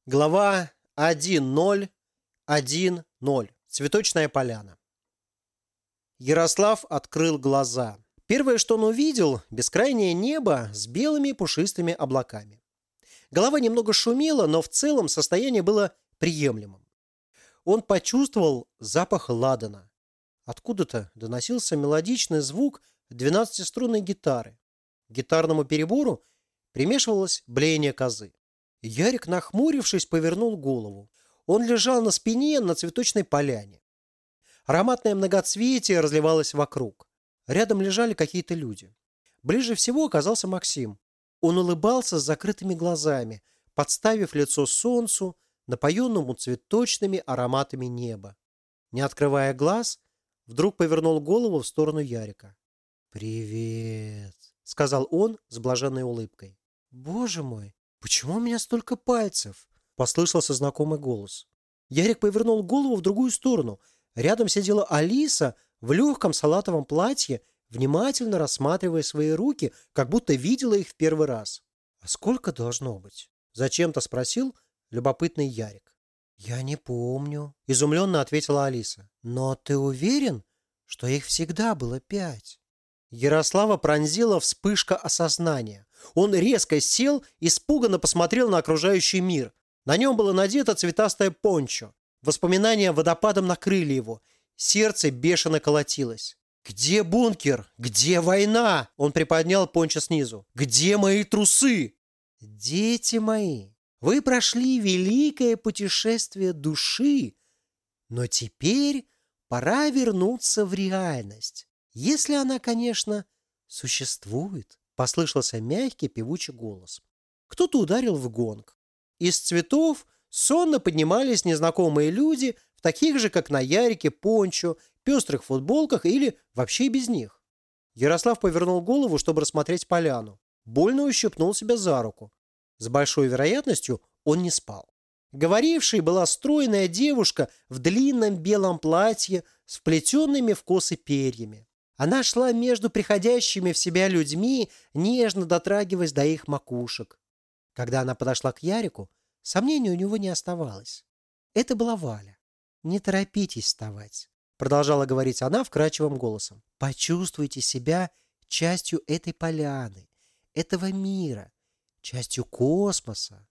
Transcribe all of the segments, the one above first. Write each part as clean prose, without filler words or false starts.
Глава 1.0.1.0. Цветочная поляна. Ярослав открыл глаза. Первое, что он увидел – бескрайнее небо с белыми пушистыми облаками. Голова немного шумела, но в целом состояние было приемлемым. Он почувствовал запах ладана. Откуда-то доносился мелодичный звук 12-струнной гитары. К гитарному перебору примешивалось блеяние козы. Ярик, нахмурившись, повернул голову. Он лежал на спине на цветочной поляне. Ароматное многоцветие разливалось вокруг. Рядом лежали какие-то люди. Ближе всего оказался Максим. Он улыбался с закрытыми глазами, подставив лицо солнцу, напоенному цветочными ароматами неба. Не открывая глаз, вдруг повернул голову в сторону Ярика. «Привет», — сказал он с блаженной улыбкой. «Боже мой! «Почему у меня столько пальцев?» – послышался знакомый голос. Ярик повернул голову в другую сторону. Рядом сидела Алиса в легком салатовом платье, внимательно рассматривая свои руки, как будто видела их в первый раз. «А сколько должно быть?» – зачем-то спросил любопытный Ярик. «Я не помню», – изумленно ответила Алиса. «Но ты уверен, что их всегда было 5?» Ярослава пронзила вспышка осознания. Он резко сел, испуганно посмотрел на окружающий мир. На нем было надето цветастое пончо. Воспоминания водопадом накрыли его. Сердце бешено колотилось. «Где бункер? Где война?» Он приподнял пончо снизу. «Где мои трусы?» «Дети мои, вы прошли великое путешествие души, но теперь пора вернуться в реальность. Если она, конечно, существует», — послышался мягкий певучий голос. Кто-то ударил в гонг. Из цветов сонно поднимались незнакомые люди в таких же, как на Ярике, пончо, пестрых футболках или вообще без них. Ярослав повернул голову, чтобы рассмотреть поляну. Больно ущипнул себя за руку. С большой вероятностью он не спал. Говорившей была стройная девушка в длинном белом платье с вплетенными в косы перьями. Она шла между приходящими в себя людьми, нежно дотрагиваясь до их макушек. Когда она подошла к Ярику, сомнений у него не оставалось. Это была Валя. «Не торопитесь вставать», — продолжала говорить она вкрадчивым голосом. «Почувствуйте себя частью этой поляны, этого мира, частью космоса».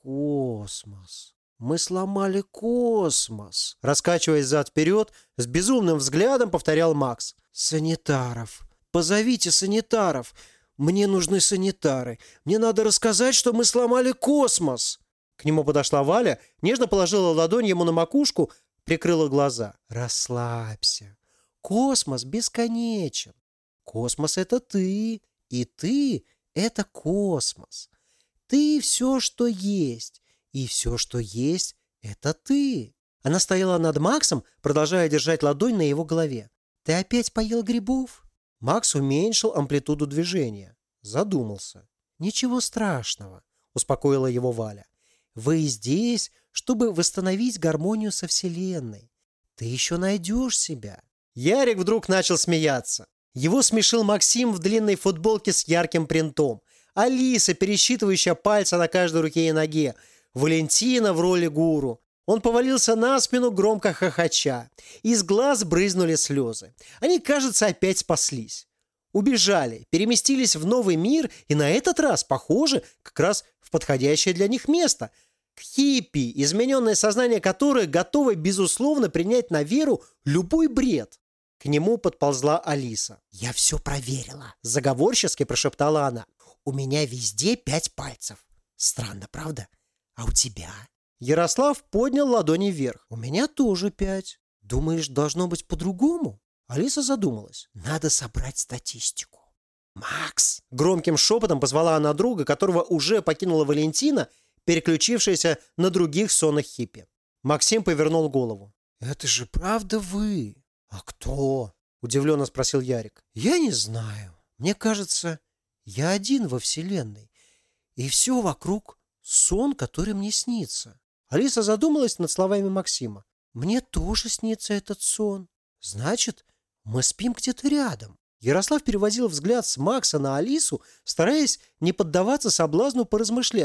«Космос. Мы сломали космос», — раскачиваясь зад-вперед, с безумным взглядом повторял Макс. «Санитаров! Позовите санитаров! Мне нужны санитары! Мне надо рассказать, что мы сломали космос!» К нему подошла Валя, нежно положила ладонь ему на макушку, прикрыла глаза. «Расслабься! Космос бесконечен! Космос — это ты, и ты — это космос! Ты — все, что есть, и все, что есть — это ты!» Она стояла над Максом, продолжая держать ладонь на его голове. «Ты опять поел грибов?» Макс уменьшил амплитуду движения. Задумался. «Ничего страшного», — успокоила его Валя. «Вы здесь, чтобы восстановить гармонию со Вселенной. Ты еще найдешь себя». Ярик вдруг начал смеяться. Его смешил Максим в длинной футболке с ярким принтом. Алиса, пересчитывающая пальцы на каждой руке и ноге. Валентина в роли гуру. Он повалился на спину, громко хохоча. Из глаз брызнули слезы. Они, кажется, опять спаслись. Убежали, переместились в новый мир, и на этот раз, похоже, как раз в подходящее для них место. К хиппи, измененное сознание которых готово, безусловно, принять на веру любой бред. К нему подползла Алиса. «Я все проверила», – заговорчески прошептала она. «У меня везде 5 пальцев. Странно, правда? А у тебя?» Ярослав поднял ладони вверх. «У меня тоже 5. Думаешь, должно быть по-другому?» Алиса задумалась. «Надо собрать статистику». «Макс!» Громким шепотом позвала она друга, которого уже покинула Валентина, переключившаяся на других сонных хиппи. Максим повернул голову. «Это же правда вы?» «А кто?» – удивленно спросил Ярик. «Я не знаю. Мне кажется, я один во Вселенной. И все вокруг сон, который мне снится». Алиса задумалась над словами Максима. «Мне тоже снится этот сон. Значит, мы спим где-то рядом». Ярослав переводил взгляд с Макса на Алису, стараясь не поддаваться соблазну поразмышлять.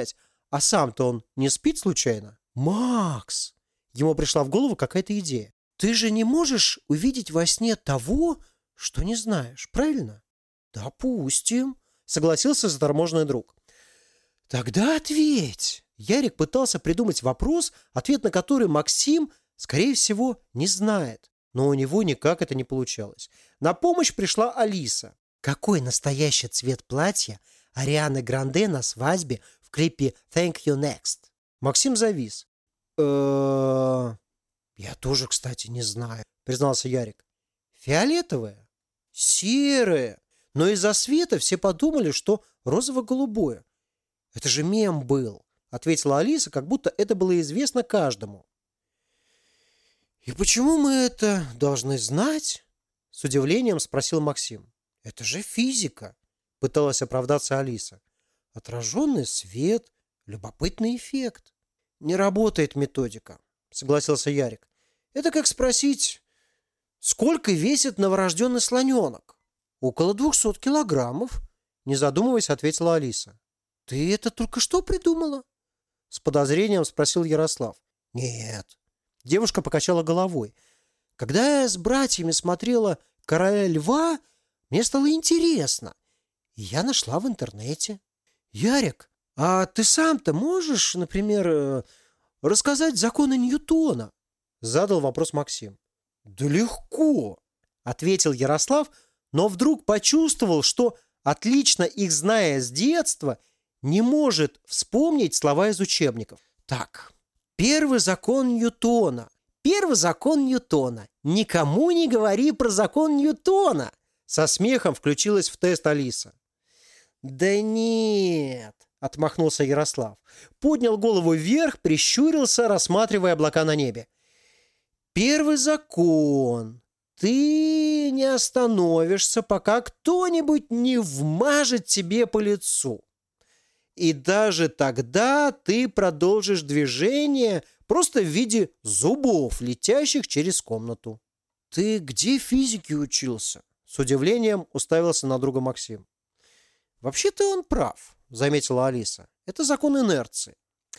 А сам-то он не спит случайно? Макс! Ему пришла в голову какая-то идея. Ты же не можешь увидеть во сне того, что не знаешь, правильно? Допустим, согласился заторможенный друг. Тогда ответь. Ярик пытался придумать вопрос, ответ на который Максим, скорее всего, не знает. Но у него никак это не получалось. На помощь пришла Алиса. Какой настоящий цвет платья Арианы Гранде на свадьбе в клипе «Thank You Next»? Максим завис. Я тоже, кстати, не знаю, признался Ярик. Фиолетовое? Серое. Но из-за света все подумали, что розово-голубое. Это же мем был, ответила Алиса, как будто это было известно каждому. И почему мы это должны знать? С удивлением спросил Максим. Это же физика, пыталась оправдаться Алиса. Отраженный свет, любопытный эффект. Не работает методика, согласился Ярик. Это как спросить, сколько весит новорожденный слоненок? Около 200 килограммов, не задумываясь, ответила Алиса. Ты это только что придумала? С подозрением спросил Ярослав. Нет. Девушка покачала головой. Когда я с братьями смотрела «Короля льва», мне стало интересно. И я нашла в интернете. Ярик, а ты сам-то можешь, например, рассказать законы Ньютона? Задал вопрос Максим. Да легко, ответил Ярослав, но вдруг почувствовал, что, отлично их зная с детства, не может вспомнить слова из учебников. Так, первый закон Ньютона. Первый закон Ньютона. Никому не говори про закон Ньютона. Со смехом включилась в тест Алиса. Да нет, отмахнулся Ярослав. Поднял голову вверх, прищурился, рассматривая облака на небе. Первый закон. Ты не остановишься, пока кто-нибудь не вмажет тебе по лицу. И даже тогда ты продолжишь движение просто в виде зубов, летящих через комнату. Ты где физике учился? С удивлением уставился на друга Максим. Вообще-то он прав, заметила Алиса. Это закон инерции.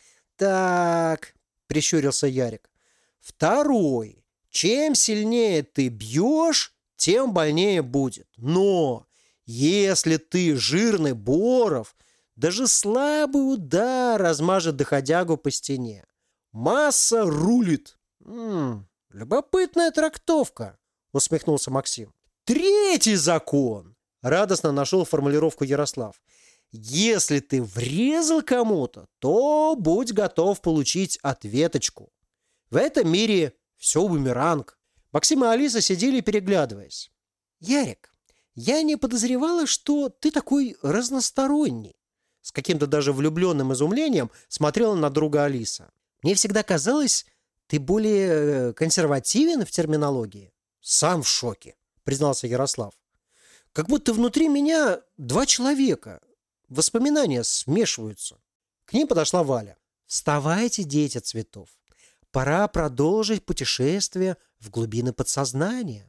Так, прищурился Ярик. Второй. Чем сильнее ты бьешь, тем больнее будет. Но если ты жирный Боров, даже слабый удар размажет доходягу по стене. Масса рулит. Любопытная трактовка, усмехнулся Максим. Третий закон. Радостно нашел формулировку Ярослав. Если ты врезал кому-то, то будь готов получить ответочку. В этом мире все бумеранг. Максим и Алиса сидели, переглядываясь. Ярик, я не подозревала, что ты такой разносторонний. С каким-то даже влюбленным изумлением смотрела на друга Алиса. Мне всегда казалось, ты более консервативен в терминологии. Сам в шоке, признался Ярослав. Как будто внутри меня два человека. Воспоминания смешиваются. К ним подошла Валя. Вставайте, дети цветов. Пора продолжить путешествие в глубины подсознания.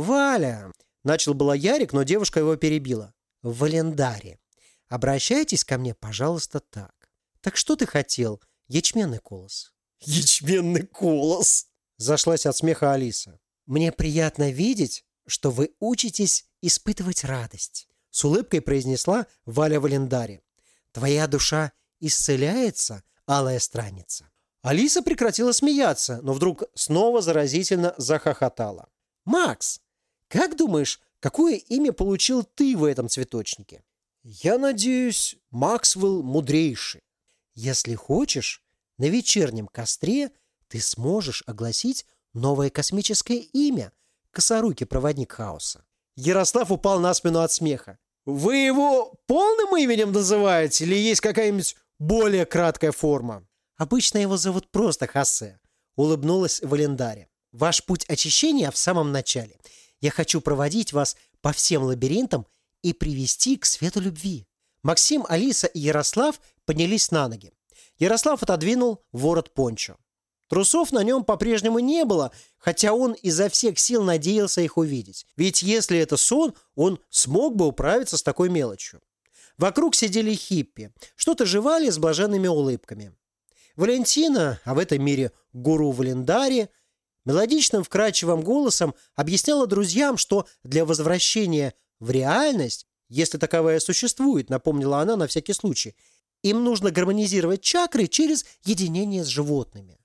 Валя, начал было Ярик, но девушка его перебила. Валендаре, обращайтесь ко мне, пожалуйста, так. Так что ты хотел, ячменный колос? Ячменный колос! Зашлась от смеха Алиса. Мне приятно видеть, что вы учитесь испытывать радость. С улыбкой произнесла Валя Валендаре. Твоя душа исцеляется, алая странница. Алиса прекратила смеяться, но вдруг снова заразительно захохотала. Макс, как думаешь, какое имя получил ты в этом цветочнике? Я надеюсь, Максвелл мудрейший. Если хочешь, на вечернем костре ты сможешь огласить новое космическое имя – Косорукий проводник хаоса. Ярослав упал на спину от смеха. Вы его полным именем называете или есть какая-нибудь более краткая форма? Обычно его зовут просто Хосе, улыбнулась Валендаре. Ваш путь очищения в самом начале. Я хочу проводить вас по всем лабиринтам и привести к свету любви. Максим, Алиса и Ярослав поднялись на ноги. Ярослав отодвинул ворот пончо. Трусов на нем по-прежнему не было, хотя он изо всех сил надеялся их увидеть. Ведь если это сон, он смог бы управиться с такой мелочью. Вокруг сидели хиппи, что-то жевали с блаженными улыбками. Валентина, а в этом мире гуру Валендари, мелодичным вкрадчивым голосом объясняла друзьям, что для возвращения в реальность, если таковая существует, напомнила она на всякий случай, им нужно гармонизировать чакры через единение с животными.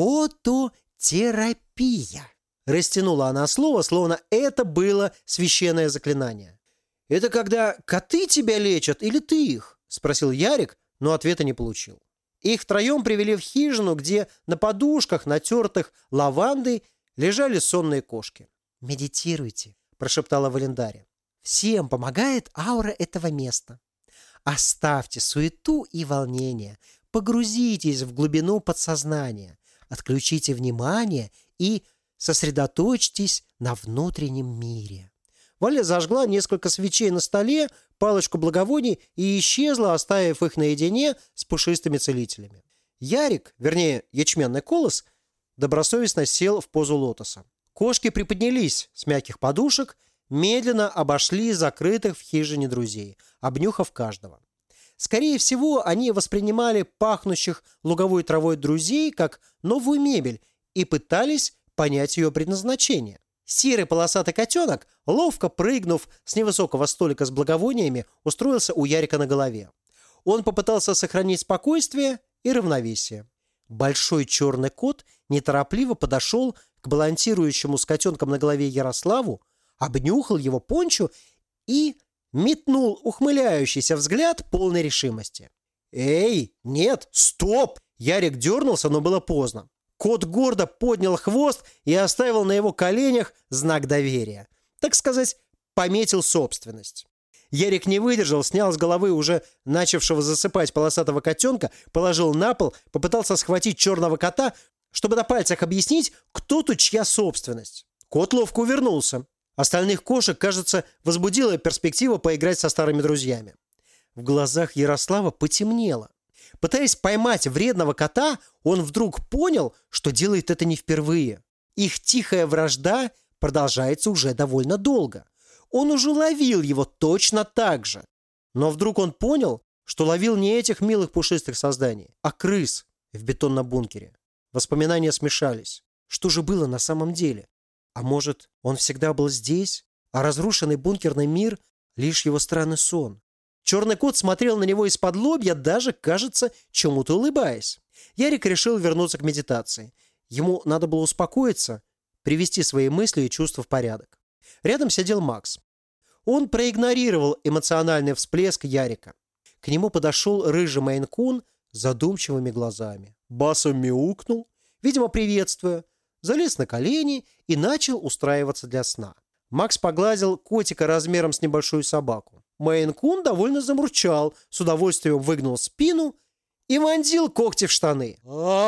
Кототерапия. Растянула она слово, словно это было священное заклинание. «Это когда коты тебя лечат или ты их?» – спросил Ярик, но ответа не получил. Их втроем привели в хижину, где на подушках, натертых лавандой, лежали сонные кошки. «Медитируйте», – прошептала Валендари. «Всем помогает аура этого места. Оставьте суету и волнение, погрузитесь в глубину подсознания, отключите внимание и сосредоточьтесь на внутреннем мире». Валя зажгла несколько свечей на столе, палочку благовоний и исчезла, оставив их наедине с пушистыми целителями. Ярик, вернее, ячменный колос, добросовестно сел в позу лотоса. Кошки приподнялись с мягких подушек, медленно обошли закрытых в хижине друзей, обнюхав каждого. Скорее всего, они воспринимали пахнущих луговой травой друзей как новую мебель и пытались понять ее предназначение. Серый полосатый котенок, ловко прыгнув с невысокого столика с благовониями, устроился у Ярика на голове. Он попытался сохранить спокойствие и равновесие. Большой черный кот неторопливо подошел к балансирующему с котенком на голове Ярославу, обнюхал его пончо и метнул ухмыляющийся взгляд полной решимости. «Эй, нет, стоп!» Ярик дернулся, но было поздно. Кот гордо поднял хвост и оставил на его коленях знак доверия. Так сказать, пометил собственность. Ярик не выдержал, снял с головы уже начавшего засыпать полосатого котенка, положил на пол, попытался схватить черного кота, чтобы на пальцах объяснить, кто тут чья собственность. Кот ловко увернулся. Остальных кошек, кажется, возбудила перспектива поиграть со старыми друзьями. В глазах Ярослава потемнело. Пытаясь поймать вредного кота, он вдруг понял, что делает это не впервые. Их тихая вражда продолжается уже довольно долго. Он уже ловил его точно так же. Но вдруг он понял, что ловил не этих милых пушистых созданий, а крыс в бетонном бункере. Воспоминания смешались. Что же было на самом деле? А может, он всегда был здесь, а разрушенный бункерный мир – лишь его странный сон? Черный кот смотрел на него из-под лобья, даже, кажется, чему-то улыбаясь. Ярик решил вернуться к медитации. Ему надо было успокоиться, привести свои мысли и чувства в порядок. Рядом сидел Макс. Он проигнорировал эмоциональный всплеск Ярика. К нему подошел рыжий мейн-кун с задумчивыми глазами. Басом мяукнул, видимо, приветствуя, залез на колени и начал устраиваться для сна. Макс погладил котика размером с небольшую собаку. Мейн-кун довольно замурчал, с удовольствием выгнул спину и вонзил когти в штаны.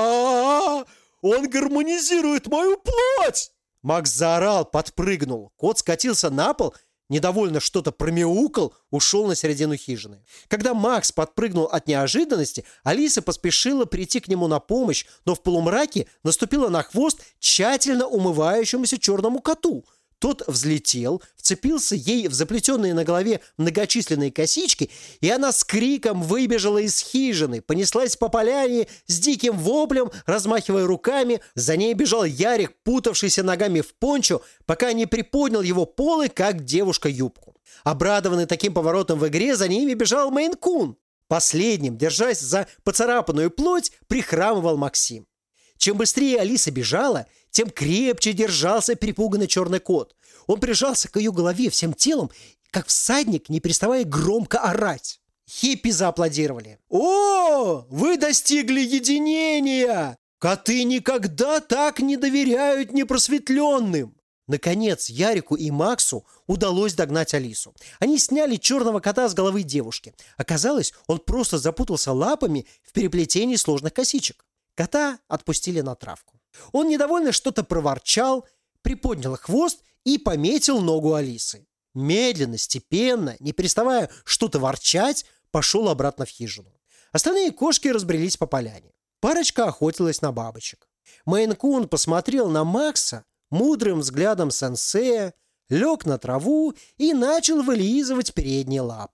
Он гармонизирует мою плоть! Макс заорал, подпрыгнул. Кот скатился на пол, недовольно что-то промяукал, ушел на середину хижины. Когда Макс подпрыгнул от неожиданности, Алиса поспешила прийти к нему на помощь, но в полумраке наступила на хвост тщательно умывающемуся черному коту. Тот взлетел, вцепился ей в заплетенные на голове многочисленные косички, и она с криком выбежала из хижины, понеслась по поляне с диким воплем, размахивая руками. За ней бежал Ярик, путавшийся ногами в пончо, пока не приподнял его полы, как девушка юбку. Обрадованный таким поворотом в игре, за ними бежал Мейн-кун. Последним, держась за поцарапанную плоть, прихрамывал Максим. Чем быстрее Алиса бежала, тем крепче держался перепуганный черный кот. Он прижался к ее голове всем телом, как всадник, не переставая громко орать. Хиппи зааплодировали. «О, вы достигли единения! Коты никогда так не доверяют непросветленным!» Наконец, Ярику и Максу удалось догнать Алису. Они сняли черного кота с головы девушки. Оказалось, он просто запутался лапами в переплетении сложных косичек. Кота отпустили на травку. Он недовольно что-то проворчал, приподнял хвост и пометил ногу Алисы. Медленно, степенно, не переставая что-то ворчать, пошел обратно в хижину. Остальные кошки разбрелись по поляне. Парочка охотилась на бабочек. Мейн-кун посмотрел на Макса мудрым взглядом сенсея, лег на траву и начал вылизывать передние лапы.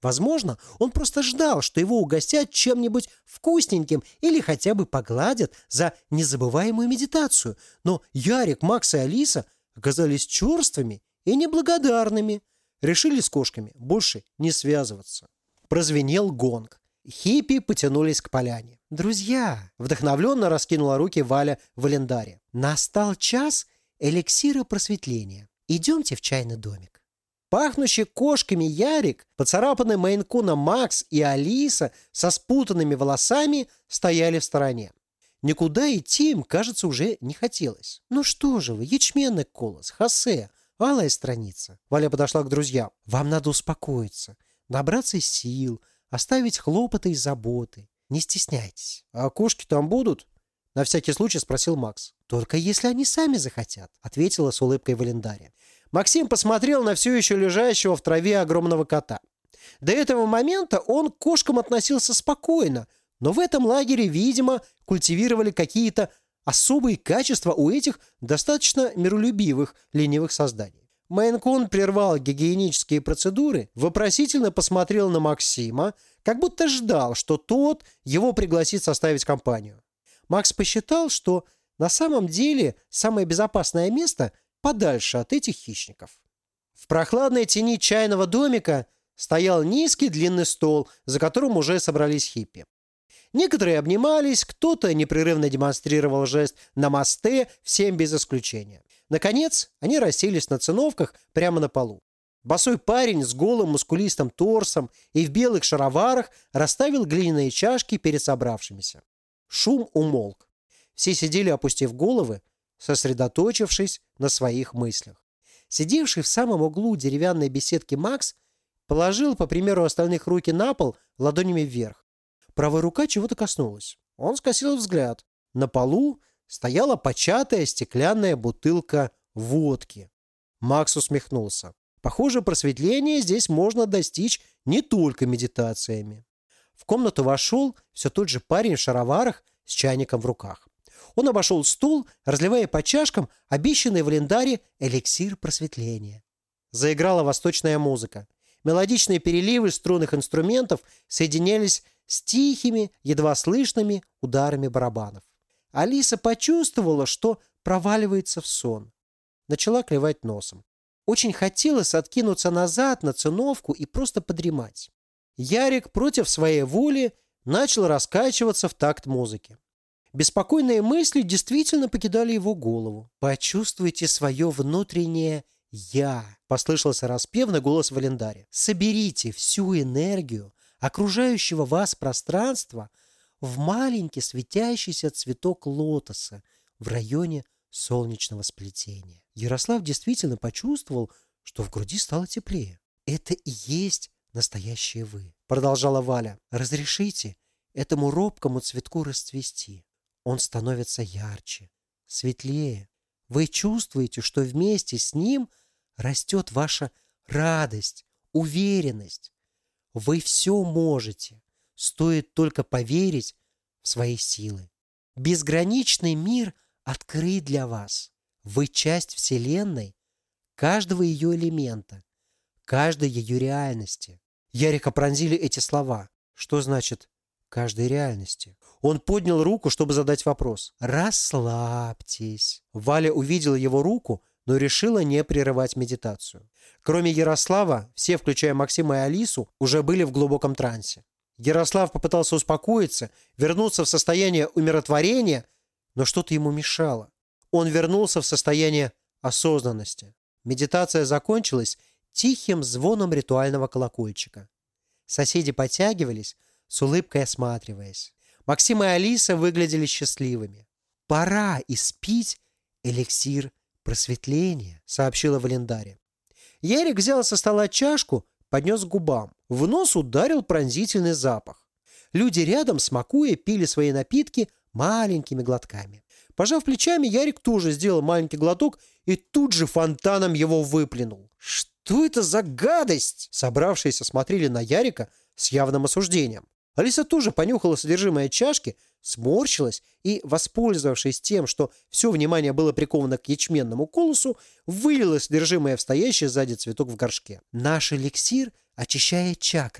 Возможно, он просто ждал, что его угостят чем-нибудь вкусненьким или хотя бы погладят за незабываемую медитацию. Но Ярик, Макс и Алиса оказались черствыми и неблагодарными. Решили с кошками больше не связываться. Прозвенел гонг. Хиппи потянулись к поляне. «Друзья!» – вдохновленно раскинула руки Валя в Элендаре. «Настал час эликсира просветления. Идемте в чайный домик». Пахнущий кошками Ярик, поцарапанный мейн-куном Макс и Алиса со спутанными волосами стояли в стороне. Никуда идти им, кажется, уже не хотелось. «Ну что же вы, ячменный колос, Хосе, алая страница». Валя подошла к друзьям. «Вам надо успокоиться, набраться сил, оставить хлопоты и заботы. Не стесняйтесь». «А кошки там будут?» – на всякий случай спросил Макс. «Только если они сами захотят», – ответила с улыбкой в Элендаре. Максим посмотрел на все еще лежащего в траве огромного кота. До этого момента он к кошкам относился спокойно, но в этом лагере, видимо, культивировали какие-то особые качества у этих достаточно миролюбивых ленивых созданий. Мейн-кун прервал гигиенические процедуры, вопросительно посмотрел на Максима, как будто ждал, что тот его пригласит составить компанию. Макс посчитал, что на самом деле самое безопасное место подальше от этих хищников. В прохладной тени чайного домика стоял низкий длинный стол, за которым уже собрались хиппи. Некоторые обнимались, кто-то непрерывно демонстрировал жест «намасте», всем без исключения. Наконец, они расселись на циновках прямо на полу. Босой парень с голым мускулистым торсом и в белых шароварах расставил глиняные чашки перед собравшимися. Шум умолк. Все сидели, опустив головы, сосредоточившись на своих мыслях. Сидевший в самом углу деревянной беседки Макс положил, по примеру остальных, руки на пол ладонями вверх. Правая рука чего-то коснулась. Он скосил взгляд. На полу стояла початая стеклянная бутылка водки. Макс усмехнулся. Похоже, просветление здесь можно достичь не только медитациями. В комнату вошел все тот же парень в шароварах с чайником в руках. Он обошел стол, разливая по чашкам обещанный в Элендаре эликсир просветления. Заиграла восточная музыка. Мелодичные переливы струнных инструментов соединялись с тихими, едва слышными ударами барабанов. Алиса почувствовала, что проваливается в сон. Начала клевать носом. Очень хотелось откинуться назад на циновку и просто подремать. Ярик против своей воли начал раскачиваться в такт музыки. Беспокойные мысли действительно покидали его голову. «Почувствуйте свое внутреннее «я», – послышался распевный голос в Элендаре. «Соберите всю энергию окружающего вас пространства в маленький светящийся цветок лотоса в районе солнечного сплетения». Ярослав действительно почувствовал, что в груди стало теплее. «Это и есть настоящее вы», – продолжала Валя. «Разрешите этому робкому цветку расцвести. Он становится ярче, светлее. Вы чувствуете, что вместе с ним растет ваша радость, уверенность. Вы все можете, стоит только поверить в свои силы. Безграничный мир открыт для вас. Вы часть Вселенной, каждого ее элемента, каждой ее реальности». Ярика пронзили эти слова. Что значит «каждой реальности»? Он поднял руку, чтобы задать вопрос. «Расслабьтесь». Валя увидела его руку, но решила не прерывать медитацию. Кроме Ярослава, все, включая Максима и Алису, уже были в глубоком трансе. Ярослав попытался успокоиться, вернуться в состояние умиротворения, но что-то ему мешало. Он вернулся в состояние осознанности. Медитация закончилась тихим звоном ритуального колокольчика. Соседи подтягивались, с улыбкой осматриваясь. Максим и Алиса выглядели счастливыми. «Пора испить эликсир просветления», — сообщила в Элендаре. Ярик взял со стола чашку, поднес к губам. В нос ударил пронзительный запах. Люди рядом, смакуя, пили свои напитки маленькими глотками. Пожав плечами, Ярик тоже сделал маленький глоток и тут же фонтаном его выплюнул. «Что это за гадость?» Собравшиеся смотрели на Ярика с явным осуждением. Алиса тоже понюхала содержимое чашки, сморщилась и, воспользовавшись тем, что все внимание было приковано к ячменному колосу, вылила содержимое в стоящий сзади цветок в горшке. «Наш эликсир очищает чакры,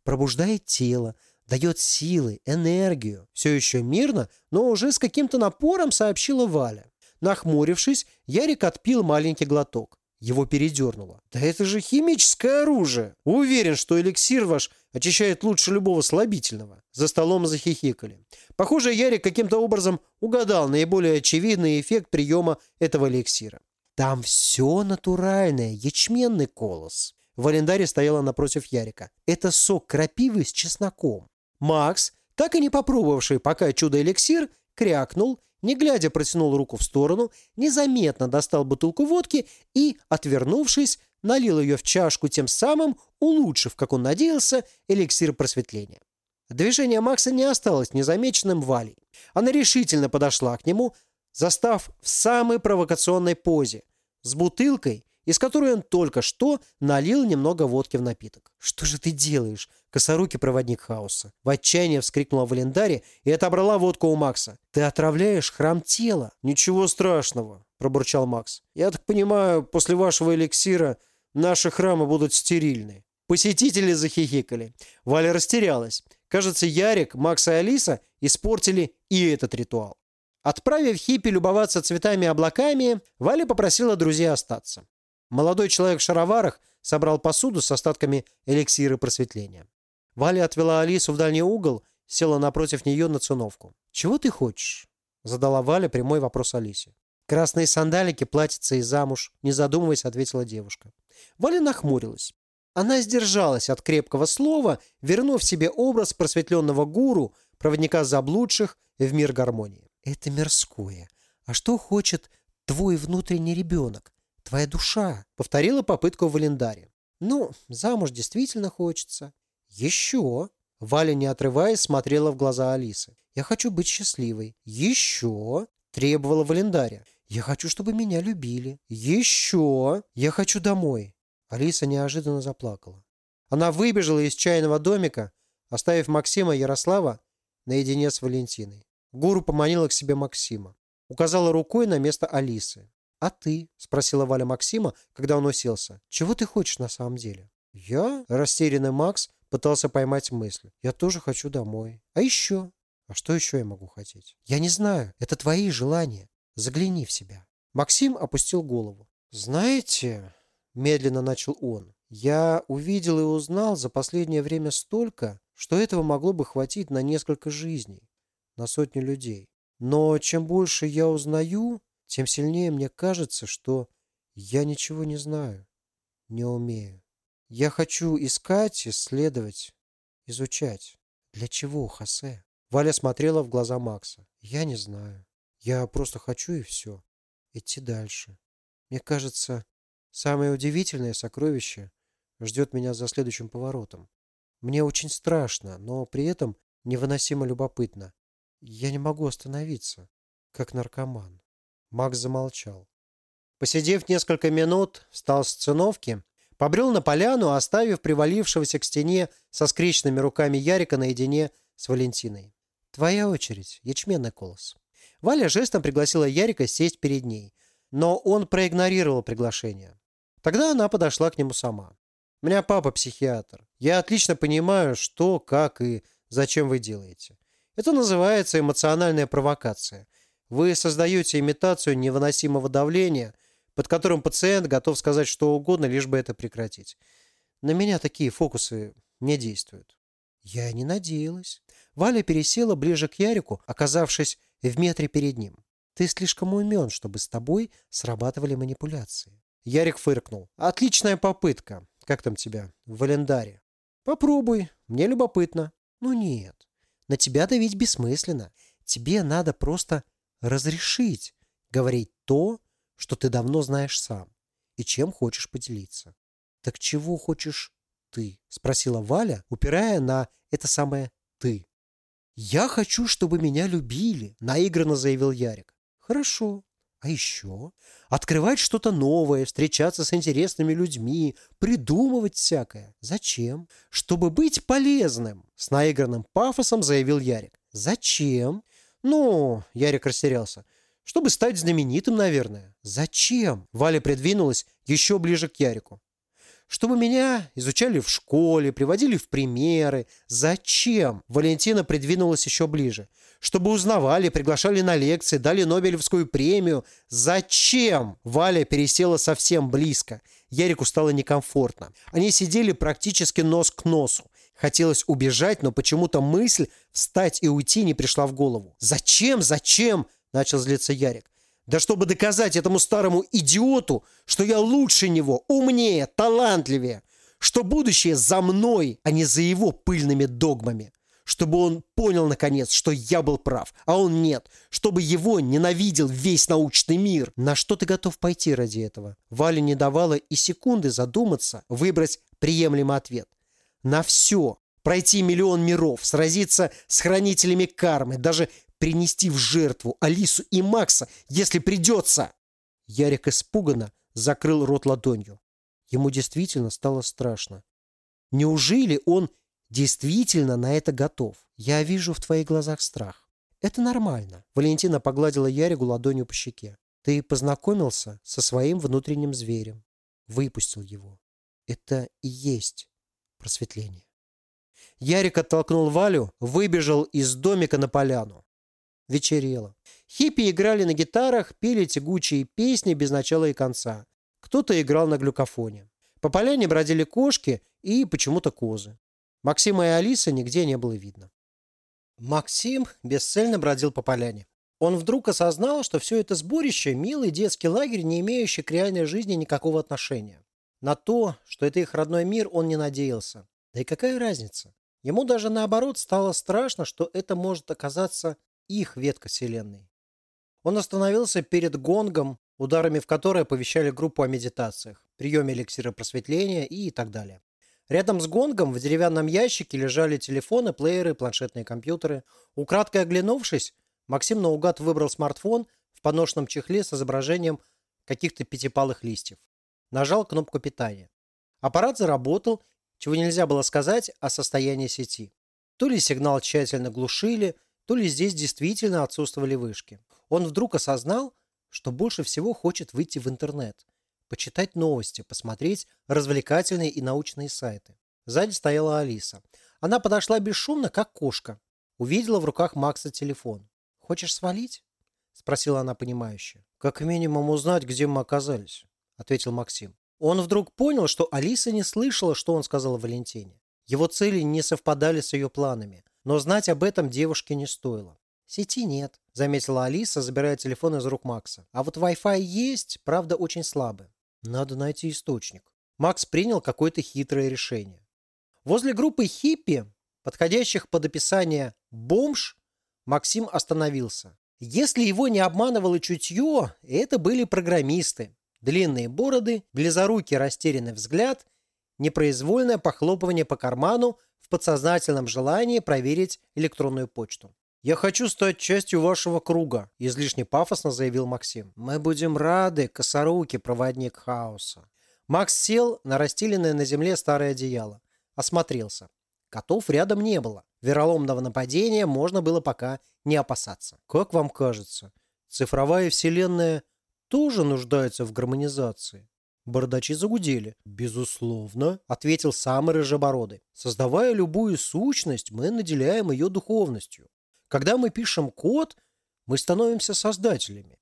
Пробуждает тело, дает силы, энергию. Все еще мирно, но уже с каким-то напором сообщила Валя. Нахмурившись, Ярик отпил маленький глоток. Его передернуло. «Да это же химическое оружие! Уверен, что эликсир ваш очищает лучше любого слабительного». За столом захихикали. Похоже, Ярик каким-то образом угадал наиболее очевидный эффект приема этого эликсира. «Там все натуральное, ячменный колос». Валендария стояла напротив Ярика. «Это сок крапивы с чесноком». Макс, так и не попробовавший пока чудо-эликсир, крякнул, не глядя протянул руку в сторону, незаметно достал бутылку водки и, отвернувшись, налил ее в чашку, тем самым улучшив, как он надеялся, эликсир просветления. Движение Макса не осталось незамеченным Валей. Она решительно подошла к нему, застав в самой провокационной позе, с бутылкой, из которой он только что налил немного водки в напиток. «Что же ты делаешь, косорукий проводник хаоса?» В отчаянии вскрикнула Валендария и отобрала водку у Макса. «Ты отравляешь храм тела». «Ничего страшного», – пробурчал Макс. «Я так понимаю, после вашего эликсира наши храмы будут стерильны». Посетители захихикали. Валя растерялась. Кажется, Ярик, Макс и Алиса испортили и этот ритуал. Отправив хиппи любоваться цветами и облаками, Валя попросила друзей остаться. Молодой человек в шароварах собрал посуду с остатками эликсира просветления. Валя отвела Алису в дальний угол, села напротив нее на циновку. «Чего ты хочешь?» – задала Валя прямой вопрос Алисе. «Красные сандалики, платьица и замуж», – не задумываясь, ответила девушка. Валя нахмурилась. Она сдержалась от крепкого слова, вернув себе образ просветленного гуру, проводника заблудших в мир гармонии. «Это мирское. А что хочет твой внутренний ребенок? Твоя душа», — повторила попытку Валендария. «Ну, замуж действительно хочется». «Еще». Валя, не отрываясь, смотрела в глаза Алисы. «Я хочу быть счастливой». «Еще», — требовала Валендария. «Я хочу, чтобы меня любили». «Еще». «Я хочу домой». Алиса неожиданно заплакала. Она выбежала из чайного домика, оставив Максима и Ярослава наедине с Валентиной. Гуру поманила к себе Максима. Указала рукой на место Алисы. «А ты?» – спросила Валя Максима, когда он уселся. «Чего ты хочешь на самом деле?» «Я?» – растерянный Макс пытался поймать мысль. «Я тоже хочу домой. А еще?» «А что еще я могу хотеть?» «Я не знаю. Это твои желания. Загляни в себя». Максим опустил голову. «Знаете...» – медленно начал он. «Я увидел и узнал за последнее время столько, что этого могло бы хватить на несколько жизней, на сотню людей. Но чем больше я узнаю, тем сильнее мне кажется, что я ничего не знаю, не умею. Я хочу искать, исследовать, изучать. Для чего, Хосе?» Валя смотрела в глаза Макса. «Я не знаю. Я просто хочу и все. Идти дальше. Мне кажется, самое удивительное сокровище ждет меня за следующим поворотом. Мне очень страшно, но при этом невыносимо любопытно. Я не могу остановиться, как наркоман». Макс замолчал. Посидев несколько минут, встал с циновки, побрел на поляну, оставив привалившегося к стене со скрещенными руками Ярика наедине с Валентиной. «Твоя очередь, ячменный колос». Валя жестом пригласила Ярика сесть перед ней, но он проигнорировал приглашение. Тогда она подошла к нему сама. «У меня папа психиатр. Я отлично понимаю, что, как и зачем вы делаете. Это называется эмоциональная провокация. Вы создаете имитацию невыносимого давления, под которым пациент готов сказать что угодно, лишь бы это прекратить. На меня такие фокусы не действуют». «Я не надеялась». Валя пересела ближе к Ярику, оказавшись в метре перед ним. «Ты слишком умен, чтобы с тобой срабатывали манипуляции». Ярик фыркнул. «Отличная попытка. Как там тебя? В Валендаре?» «Попробуй. Мне любопытно». «Ну нет. На тебя давить бессмысленно. Тебе надо просто разрешить говорить то, что ты давно знаешь сам, и чем хочешь поделиться». «Так чего хочешь ты?» – спросила Валя, упирая на это самое «ты». «Я хочу, чтобы меня любили», – наигранно заявил Ярик. «Хорошо. А еще? Открывать что-то новое, встречаться с интересными людьми, придумывать всякое. Зачем? Чтобы быть полезным», – с наигранным пафосом заявил Ярик. «Зачем?» «Ну», – Ярик растерялся, – «чтобы стать знаменитым, наверное». «Зачем?» – Валя придвинулась еще ближе к Ярику. Чтобы меня изучали в школе, приводили в примеры. Зачем? Валентина придвинулась еще ближе. Чтобы узнавали, приглашали на лекции, дали Нобелевскую премию. Зачем? Валя пересела совсем близко. Ярику стало некомфортно. Они сидели практически нос к носу. Хотелось убежать, но почему-то мысль встать и уйти не пришла в голову. «Зачем? Зачем?» – начал злиться Ярик. «Да чтобы доказать этому старому идиоту, что я лучше него, умнее, талантливее, что будущее за мной, а не за его пыльными догмами. Чтобы он понял, наконец, что я был прав, а он нет. Чтобы его ненавидел весь научный мир. На что ты готов пойти ради этого?» Валя не давала и секунды задуматься, выбрать приемлемый ответ. «На все. Пройти миллион миров, сразиться с хранителями кармы, даже принести в жертву Алису и Макса, если придется!» Ярик испуганно закрыл рот ладонью. Ему действительно стало страшно. Неужели он действительно на это готов? «Я вижу в твоих глазах страх. Это нормально». Валентина погладила Ярику ладонью по щеке. «Ты познакомился со своим внутренним зверем. Выпустил его. Это и есть просветление». Ярик оттолкнул Валю, выбежал из домика на поляну. Вечерело. Хиппи играли на гитарах, пели тягучие песни без начала и конца. Кто-то играл на глюкофоне. По поляне бродили кошки и почему-то козы. Максима и Алисы нигде не было видно. Максим бесцельно бродил по поляне. Он вдруг осознал, что все это сборище – милый детский лагерь, не имеющий к реальной жизни никакого отношения. На то, что это их родной мир, он не надеялся. Да и какая разница? Ему даже наоборот стало страшно, что это может оказаться их ветка вселенной. Он остановился перед гонгом, ударами в который оповещали группу о медитациях, приеме эликсира просветления и так далее. Рядом с гонгом в деревянном ящике лежали телефоны, плееры, планшетные компьютеры. Украдкой оглянувшись, Максим наугад выбрал смартфон в поношенном чехле с изображением каких-то пятипалых листьев. Нажал кнопку питания. Аппарат заработал, чего нельзя было сказать о состоянии сети. То ли сигнал тщательно глушили, то ли здесь действительно отсутствовали вышки. Он вдруг осознал, что больше всего хочет выйти в интернет, почитать новости, посмотреть развлекательные и научные сайты. Сзади стояла Алиса. Она подошла бесшумно, как кошка. Увидела в руках Макса телефон. «Хочешь свалить?» – спросила она понимающе. «Как минимум узнать, где мы оказались», – ответил Максим. Он вдруг понял, что Алиса не слышала, что он сказал Валентине. Его цели не совпадали с ее планами. Но знать об этом девушке не стоило. «Сети нет», — заметила Алиса, забирая телефон из рук Макса. «А вот Wi-Fi есть, правда, очень слабый. Надо найти источник». Макс принял какое-то хитрое решение. Возле группы хиппи, подходящих под описание «бомж», Максим остановился. Если его не обманывало чутье, это были программисты. Длинные бороды, близорукий растерянный взгляд, непроизвольное похлопывание по карману в подсознательном желании проверить электронную почту. «Я хочу стать частью вашего круга», – излишне пафосно заявил Максим. «Мы будем рады, косорукий проводник хаоса». Макс сел на расстеленное на земле старое одеяло. Осмотрелся. Котов рядом не было. Вероломного нападения можно было пока не опасаться. «Как вам кажется, цифровая вселенная тоже нуждается в гармонизации?» Бородачи загудели. «Безусловно», — ответил самый рыжебородый. «Создавая любую сущность, мы наделяем ее духовностью. Когда мы пишем код, мы становимся создателями».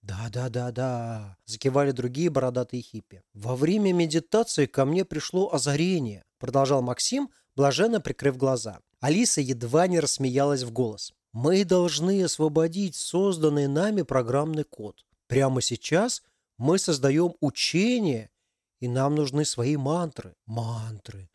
«Да», — закивали другие бородатые хиппи. «Во время медитации ко мне пришло озарение», — продолжал Максим, блаженно прикрыв глаза. Алиса едва не рассмеялась в голос. «Мы должны освободить созданный нами программный код. Прямо сейчас мы создаем учение, и нам нужны свои мантры». «Мантры»,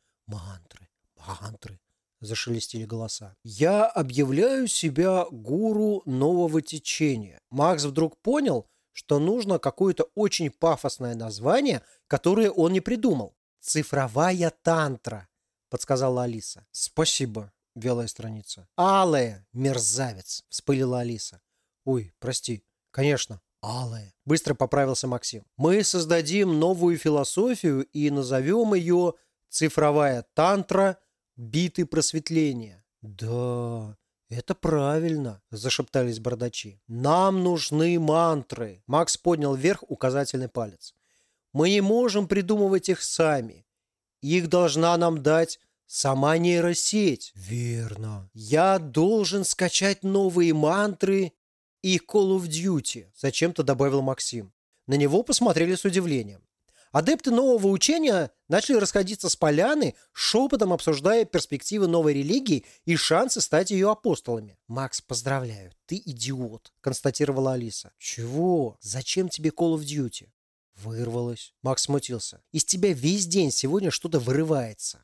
— зашелестели голоса. «Я объявляю себя гуру нового течения». Макс вдруг понял, что нужно какое-то очень пафосное название, которое он не придумал. «Цифровая тантра», — подсказала Алиса. «Спасибо», — вялая страница. «Алая, мерзавец», — вспылила Алиса. «Ой, прости, конечно». «Алая», — быстро поправился Максим. «Мы создадим новую философию и назовем ее «Цифровая тантра. Биты просветления». «Да, это правильно», — зашептались бардачи. «Нам нужны мантры», — Макс поднял вверх указательный палец. «Мы не можем придумывать их сами. Их должна нам дать сама нейросеть. Верно. Я должен скачать новые мантры и Call of Duty, зачем-то добавил Максим. На него посмотрели с удивлением. Адепты нового учения начали расходиться с поляны, шепотом обсуждая перспективы новой религии и шансы стать ее апостолами. «Макс, поздравляю, ты идиот», – констатировала Алиса. «Чего? Зачем тебе Call of Duty?» Вырвалось. Макс смутился. «Из тебя весь день сегодня что-то вырывается».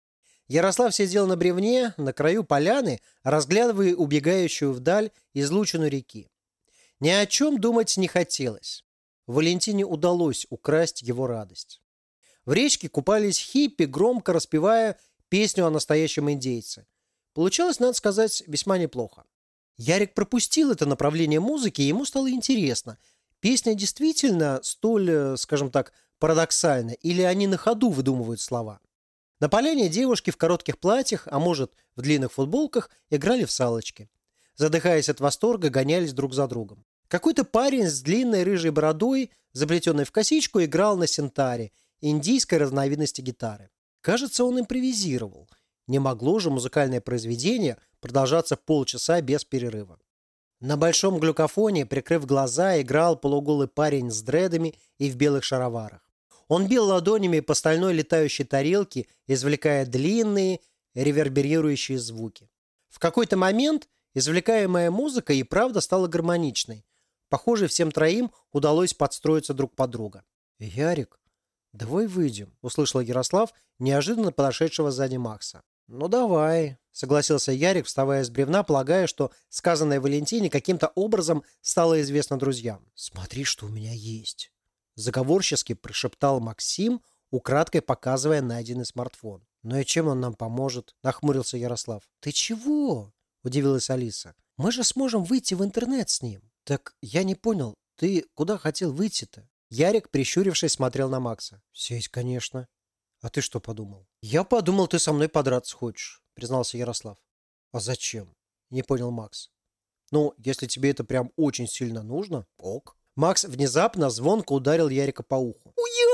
Ярослав сидел на бревне, на краю поляны, разглядывая убегающую вдаль излучину реки. Ни о чем думать не хотелось. Валентине удалось украсть его радость. В речке купались хиппи, громко распевая песню о настоящем индейце. Получалось, надо сказать, весьма неплохо. Ярик пропустил это направление музыки, и ему стало интересно. Песня действительно столь, скажем так, парадоксальна, или они на ходу выдумывают слова? На поляне девушки в коротких платьях, а может, в длинных футболках, играли в салочки. Задыхаясь от восторга, гонялись друг за другом. Какой-то парень с длинной рыжей бородой, заплетенной в косичку, играл на синтаре, индийской разновидности гитары. Кажется, он импровизировал. Не могло же музыкальное произведение продолжаться полчаса без перерыва. На большом глюкофоне, прикрыв глаза, играл полуголый парень с дредами и в белых шароварах. Он бил ладонями по стальной летающей тарелке, извлекая длинные, реверберирующие звуки. В какой-то момент извлекаемая музыка и правда стала гармоничной. Похоже, всем троим удалось подстроиться друг под друга. «Ярик, давай выйдем», – услышал Ярослав, неожиданно подошедшего сзади Макса. «Ну давай», – согласился Ярик, вставая с бревна, полагая, что сказанное Валентине каким-то образом стало известно друзьям. «Смотри, что у меня есть», – заговорчески прошептал Максим, украдкой показывая найденный смартфон. «Ну и чем он нам поможет?» – нахмурился Ярослав. «Ты чего?» – удивилась Алиса. «Мы же сможем выйти в интернет с ним». «Так я не понял, ты куда хотел выйти-то?» Ярик, прищурившись, смотрел на Макса. «В сеть, конечно». «А ты что подумал?» «Я подумал, ты со мной подраться хочешь», признался Ярослав. «А зачем?» Не понял Макс. «Ну, если тебе это прям очень сильно нужно, ок». Макс внезапно звонко ударил Ярика по уху.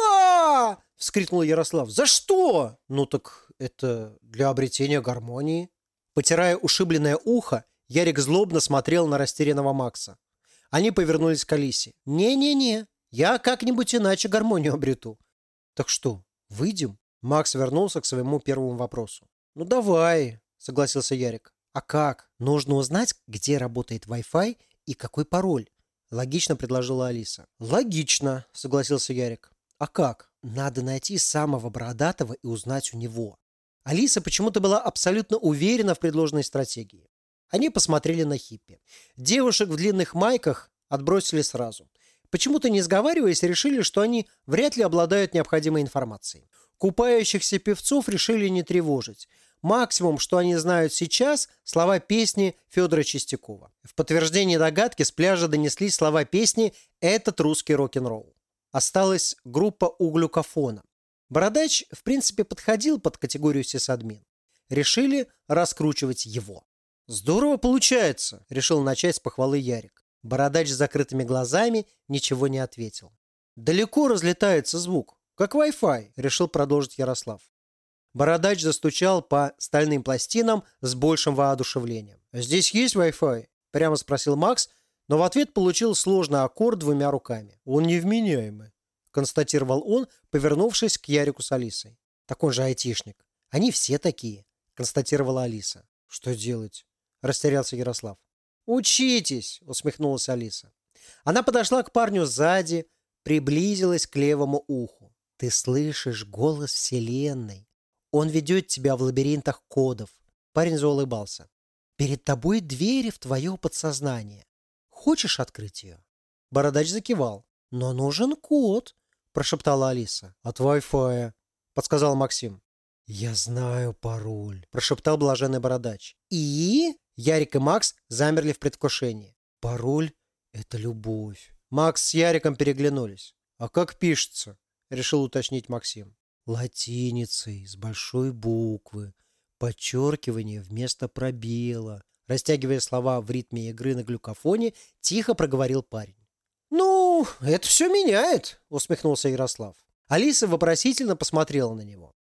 «Уя!» – вскрикнул Ярослав. «За что?» «Ну так это для обретения гармонии». Потирая ушибленное ухо, Ярик злобно смотрел на растерянного Макса. Они повернулись к Алисе. «Не-не-не, я как-нибудь иначе гармонию обрету». «Так что, выйдем?» Макс вернулся к своему первому вопросу. «Ну давай», — согласился Ярик. «А как? Нужно узнать, где работает Wi-Fi и какой пароль», — логично предложила Алиса. «Логично», — согласился Ярик. «А как? Надо найти самого бородатого и узнать у него». Алиса почему-то была абсолютно уверена в предложенной стратегии. Они посмотрели на хиппи. Девушек в длинных майках отбросили сразу. Почему-то, не сговариваясь, решили, что они вряд ли обладают необходимой информацией. Купающихся певцов решили не тревожить. Максимум, что они знают сейчас, слова песни Федора Чистякова. В подтверждение догадки с пляжа донеслись слова песни «Этот русский рок-н-ролл». Осталась группа у глюкофона. Бородач, в принципе, подходил под категорию сисадмин. Решили раскручивать его. «Здорово получается», — решил начать с похвалы Ярик. Бородач с закрытыми глазами ничего не ответил. «Далеко разлетается звук, как Wi-Fi», — решил продолжить Ярослав. Бородач застучал по стальным пластинам с большим воодушевлением. «Здесь есть Wi-Fi?» — прямо спросил Макс, но в ответ получил сложный аккорд двумя руками. «Он невменяемый», — констатировал он, повернувшись к Ярику с Алисой. «Так он же айтишник. Они все такие», — констатировала Алиса. «Что делать?» — растерялся Ярослав. «Учитесь!» — усмехнулась Алиса. Она подошла к парню сзади, приблизилась к левому уху. «Ты слышишь голос Вселенной. Он ведет тебя в лабиринтах кодов». Парень заулыбался. «Перед тобой двери в твое подсознание. Хочешь открыть ее?» Бородач закивал. «Но нужен код», — прошептала Алиса. «От Wi-Fi», — подсказал Максим. «Я знаю пароль», – прошептал блаженный Бородач. «И?» – Ярик и Макс замерли в предвкушении. «Пароль – это любовь». Макс с Яриком переглянулись. «А как пишется?» – решил уточнить Максим. «Латиницей, с большой буквы. Подчеркивание вместо пробела». Растягивая слова в ритме игры на глюкофоне, тихо проговорил парень. «Ну, это все меняет», – усмехнулся Ярослав. Алиса вопросительно посмотрела на него.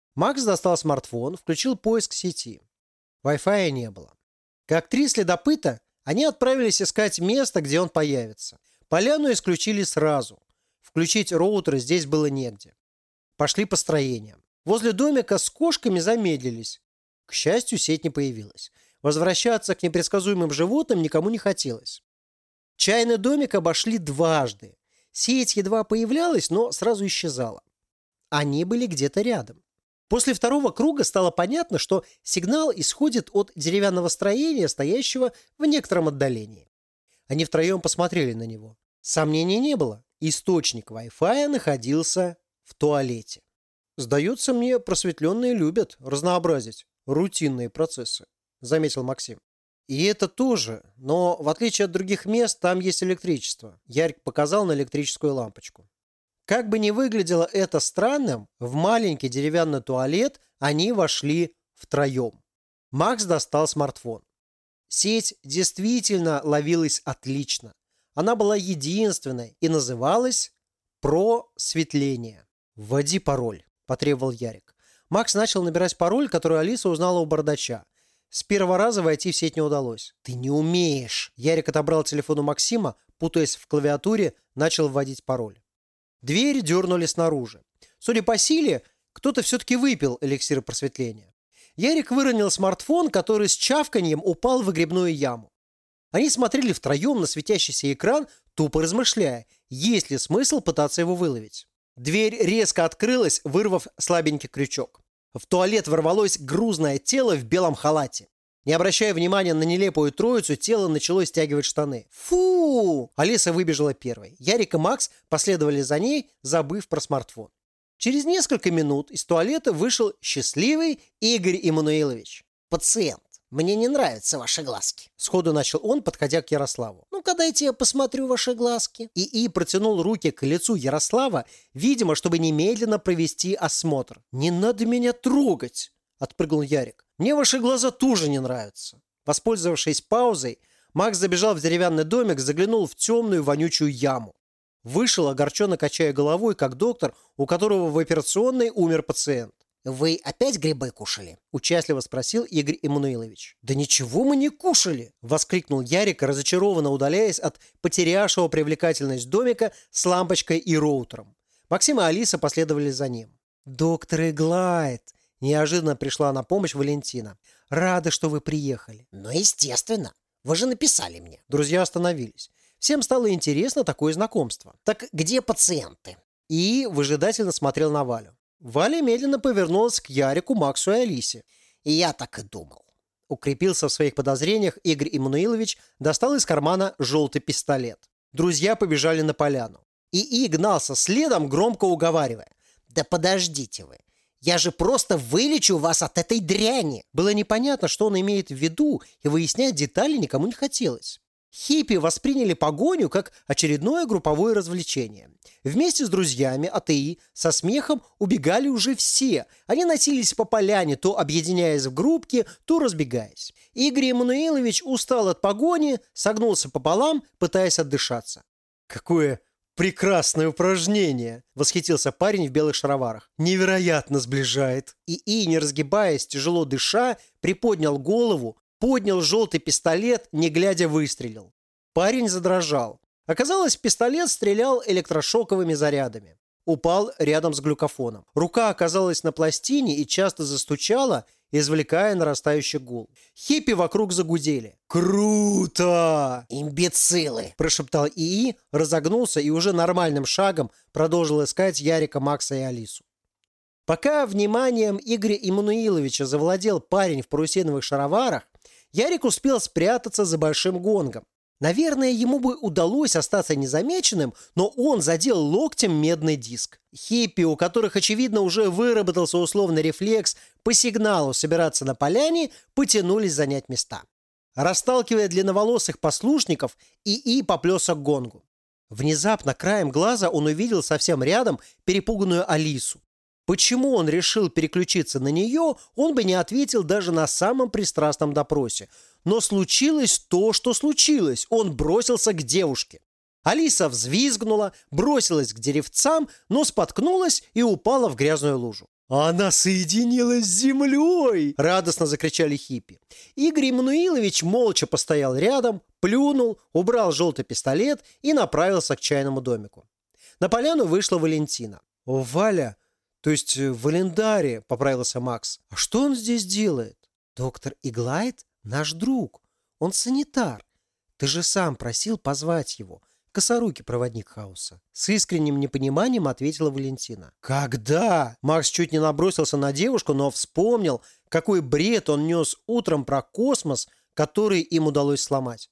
Макс достал смартфон, включил поиск сети. Wi-Fi не было. Как 3 следопыта, они отправились искать место, где он появится. Поляну исключили сразу. Включить роутер здесь было негде. Пошли по строениям. Возле домика с кошками замедлились. К счастью, сеть не появилась. Возвращаться к непредсказуемым животным никому не хотелось. Чайный домик обошли дважды. Сеть едва появлялась, но сразу исчезала. Они были где-то рядом. После второго круга стало понятно, что сигнал исходит от деревянного строения, стоящего в некотором отдалении. Они втроем посмотрели на него. Сомнений не было. Источник Wi-Fi находился в туалете. «Сдается мне, просветленные любят разнообразить рутинные процессы», — заметил Максим. «И это тоже, но в отличие от других мест, там есть электричество». Ярик показал на электрическую лампочку. Как бы ни выглядело это странным, в маленький деревянный туалет они вошли втроем. Макс достал смартфон. Сеть действительно ловилась отлично. Она была единственной и называлась «Просветление». «Вводи пароль», – потребовал Ярик. Макс начал набирать пароль, который Алиса узнала у бардача. С первого раза войти в сеть не удалось. «Ты не умеешь!» Ярик отобрал телефон у Максима, путаясь в клавиатуре, начал вводить пароль. Двери дернули снаружи. Судя по силе, кто-то все-таки выпил эликсир просветления. Ярик выронил смартфон, который с чавканьем упал в выгребную яму. Они смотрели втроем на светящийся экран, тупо размышляя, есть ли смысл пытаться его выловить. Дверь резко открылась, вырвав слабенький крючок. В туалет ворвалось грузное тело в белом халате. Не обращая внимания на нелепую троицу, тело начало стягивать штаны. «Фу!» Алиса выбежала первой. Ярик и Макс последовали за ней, забыв про смартфон. Через несколько минут из туалета вышел счастливый Игорь Иммануилович. «Пациент, мне не нравятся ваши глазки», — сходу начал он, подходя к Ярославу. «Ну-ка дайте я посмотрю ваши глазки». ИИ протянул руки к лицу Ярослава, видимо, чтобы немедленно провести осмотр. «Не надо меня трогать!» — отпрыгнул Ярик. «Мне ваши глаза тоже не нравятся». Воспользовавшись паузой, Макс забежал в деревянный домик, заглянул в темную вонючую яму. Вышел, огорченно качая головой, как доктор, у которого в операционной умер пациент. «Вы опять грибы кушали?» – участливо спросил Игорь Иммануилович. «Да ничего мы не кушали!» – воскликнул Ярик, разочарованно удаляясь от потерявшего привлекательность домика с лампочкой и роутером. Максим и Алиса последовали за ним. «Доктор Иглайт!» – неожиданно пришла на помощь Валентина. «Рада, что вы приехали». «Ну, естественно. Вы же написали мне». Друзья остановились. Всем стало интересно такое знакомство. «Так где пациенты?» И выжидательно смотрел на Валю. Валя медленно повернулась к Ярику, Максу и Алисе. «И я так и думал». Укрепился в своих подозрениях Игорь Иммануилович, достал из кармана желтый пистолет. Друзья побежали на поляну. ИИ гнался следом, громко уговаривая. «Да подождите вы. Я же просто вылечу вас от этой дряни!» Было непонятно, что он имеет в виду, и выяснять детали никому не хотелось. Хиппи восприняли погоню как очередное групповое развлечение. Вместе с друзьями от ИИ со смехом убегали уже все. Они носились по поляне, то объединяясь в группки, то разбегаясь. Игорь Эммануилович устал от погони, согнулся пополам, пытаясь отдышаться. «Какое прекрасное упражнение!» – восхитился парень в белых шароварах. «Невероятно сближает!» ИИ, не разгибаясь, тяжело дыша, приподнял голову, поднял желтый пистолет, не глядя выстрелил. Парень задрожал. Оказалось, пистолет стрелял электрошоковыми зарядами. Упал рядом с глюкофоном. Рука оказалась на пластине и часто застучала, извлекая нарастающий гул. Хиппи вокруг загудели. «Круто!» «Имбецилы!» – прошептал ИИ, разогнулся и уже нормальным шагом продолжил искать Ярика, Макса и Алису. Пока вниманием Игоря Иммануиловича завладел парень в парусиновых шароварах, Ярик успел спрятаться за большим гонгом. Наверное, ему бы удалось остаться незамеченным, но он задел локтем медный диск. Хиппи, у которых, очевидно, уже выработался условный рефлекс по сигналу собираться на поляне, потянулись занять места. Расталкивая длинноволосых послушников, ИИ поплелся к гонгу. Внезапно краем глаза он увидел совсем рядом перепуганную Алису. Почему он решил переключиться на нее, он бы не ответил даже на самом пристрастном допросе. Но случилось то, что случилось. Он бросился к девушке. Алиса взвизгнула, бросилась к деревцам, но споткнулась и упала в грязную лужу. «Она соединилась с землей!» – радостно закричали хиппи. Игорь Эммануилович молча постоял рядом, плюнул, убрал желтый пистолет и направился к чайному домику. На поляну вышла Валентина. «Валя, то есть Валендари», – поправился Макс. «А что он здесь делает?» «Доктор Иглайт – наш друг. Он санитар. Ты же сам просил позвать его. Косорукий проводник хаоса». С искренним непониманием ответила Валентина. «Когда?» Макс чуть не набросился на девушку, но вспомнил, какой бред он нес утром про космос, который им удалось сломать.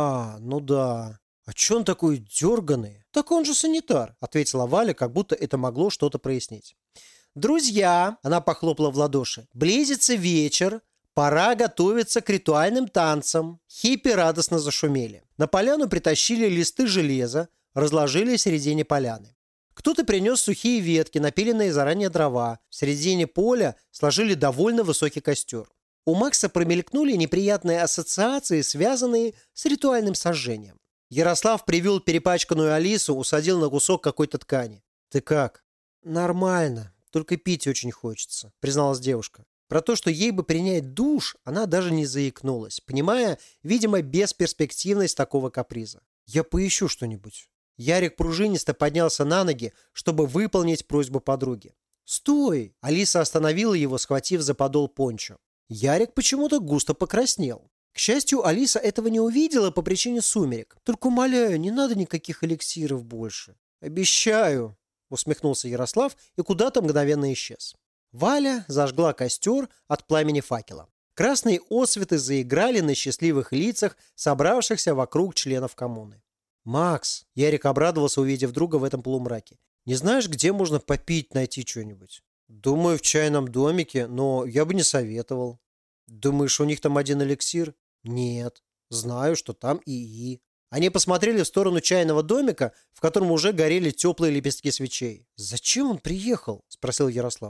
Ну да. А че он такой дерганый? Так он же санитар», ответила Валя, как будто это могло что-то прояснить. «Друзья», она похлопала в ладоши, «близится вечер. Пора готовиться к ритуальным танцам». Хиппи радостно зашумели. На поляну притащили листы железа, разложили в середине поляны. Кто-то принес сухие ветки, напиленные заранее дрова. В середине поля сложили довольно высокий костер. У Макса промелькнули неприятные ассоциации, связанные с ритуальным сожжением. Ярослав привел перепачканную Алису, усадил на кусок какой-то ткани. «Ты как?» «Нормально, только пить очень хочется», призналась девушка. Про то, что ей бы принять душ, она даже не заикнулась, понимая, видимо, бесперспективность такого каприза. «Я поищу что-нибудь». Ярик пружинисто поднялся на ноги, чтобы выполнить просьбу подруги. «Стой!» Алиса остановила его, схватив за подол пончо. Ярик почему-то густо покраснел. К счастью, Алиса этого не увидела по причине сумерек. «Только умоляю, не надо никаких эликсиров больше». «Обещаю!» усмехнулся Ярослав и куда-то мгновенно исчез. Валя зажгла костер от пламени факела. Красные отсветы заиграли на счастливых лицах собравшихся вокруг членов коммуны. «Макс», — Ярик обрадовался, увидев друга в этом полумраке, «не знаешь, где можно попить, найти что-нибудь?» «Думаю, в чайном домике, но я бы не советовал». «Думаешь, у них там один эликсир?» «Нет. Знаю, что там ИИ». Они посмотрели в сторону чайного домика, в котором уже горели теплые лепестки свечей. «Зачем он приехал?» — спросил Ярослав.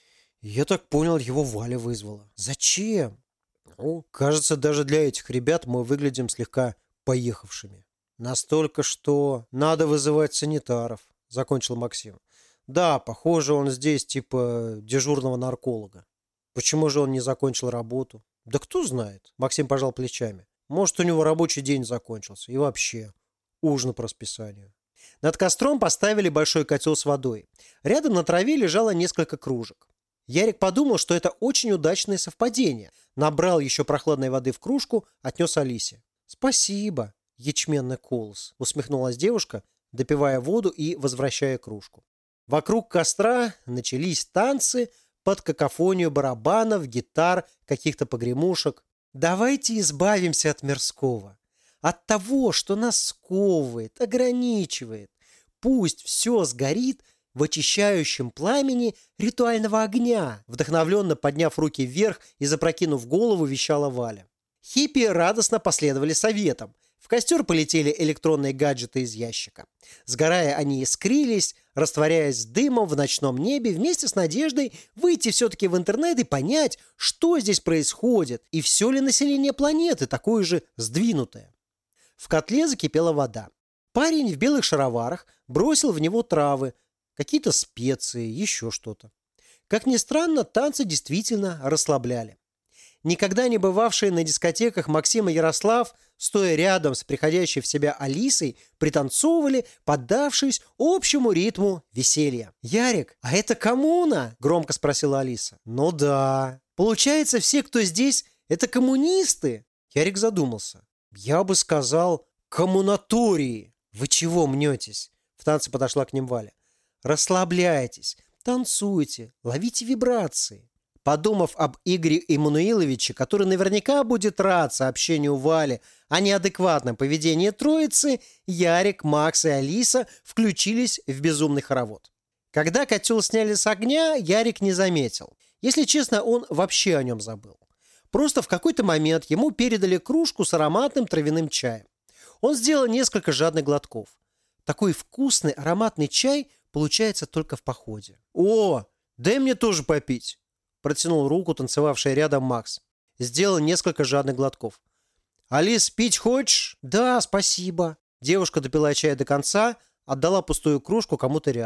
«Я так понял, его Валя вызвала». «Зачем?» «Ну, кажется, даже для этих ребят мы выглядим слегка поехавшими». «Настолько, что надо вызывать санитаров», — закончил Максим. «Да, похоже, он здесь типа дежурного нарколога». «Почему же он не закончил работу?» «Да кто знает», — Максим пожал плечами. «Может, у него рабочий день закончился. И вообще, ужин по расписанию». Над костром поставили большой котел с водой. Рядом на траве лежало несколько кружек. Ярик подумал, что это очень удачное совпадение. Набрал еще прохладной воды в кружку, отнес Алисе. «Спасибо, ячменный колос», — усмехнулась девушка, допивая воду и возвращая кружку. Вокруг костра начались танцы под какофонию барабанов, гитар, каких-то погремушек. «Давайте избавимся от мирского, от того, что нас сковывает, ограничивает. Пусть все сгорит в очищающем пламени ритуального огня», вдохновленно подняв руки вверх и запрокинув голову, вещала Валя. Хиппи радостно последовали советам. В костер полетели электронные гаджеты из ящика. Сгорая, они искрились, растворяясь дымом в ночном небе, вместе с надеждой выйти все-таки в интернет и понять, что здесь происходит, и все ли население планеты такое же сдвинутое. В котле закипела вода. Парень в белых шароварах бросил в него травы, какие-то специи, еще что-то. Как ни странно, танцы действительно расслабляли. Никогда не бывавшие на дискотеках Максим и Ярослав, стоя рядом с приходящей в себя Алисой, пританцовывали, поддавшись общему ритму веселья. «Ярик, а это коммуна?» – громко спросила Алиса. «Ну да. Получается, все, кто здесь, это коммунисты?» Ярик задумался. «Я бы сказал, коммунатории». «Вы чего мнетесь?» В танце подошла к ним Валя. «Расслабляйтесь, танцуйте, ловите вибрации». Подумав об Игоре Эммануиловиче, который наверняка будет рад сообщению Вали о неадекватном поведении троицы, Ярик, Макс и Алиса включились в безумный хоровод. Когда котел сняли с огня, Ярик не заметил. Если честно, он вообще о нем забыл. Просто в какой-то момент ему передали кружку с ароматным травяным чаем. Он сделал несколько жадных глотков. Такой вкусный ароматный чай получается только в походе. «О, дай мне тоже попить!» Протянул руку танцевавший рядом Макс. Сделал несколько жадных глотков. «Алис, пить хочешь?» «Да, спасибо». Девушка допила чай до конца, отдала пустую кружку кому-то рядом.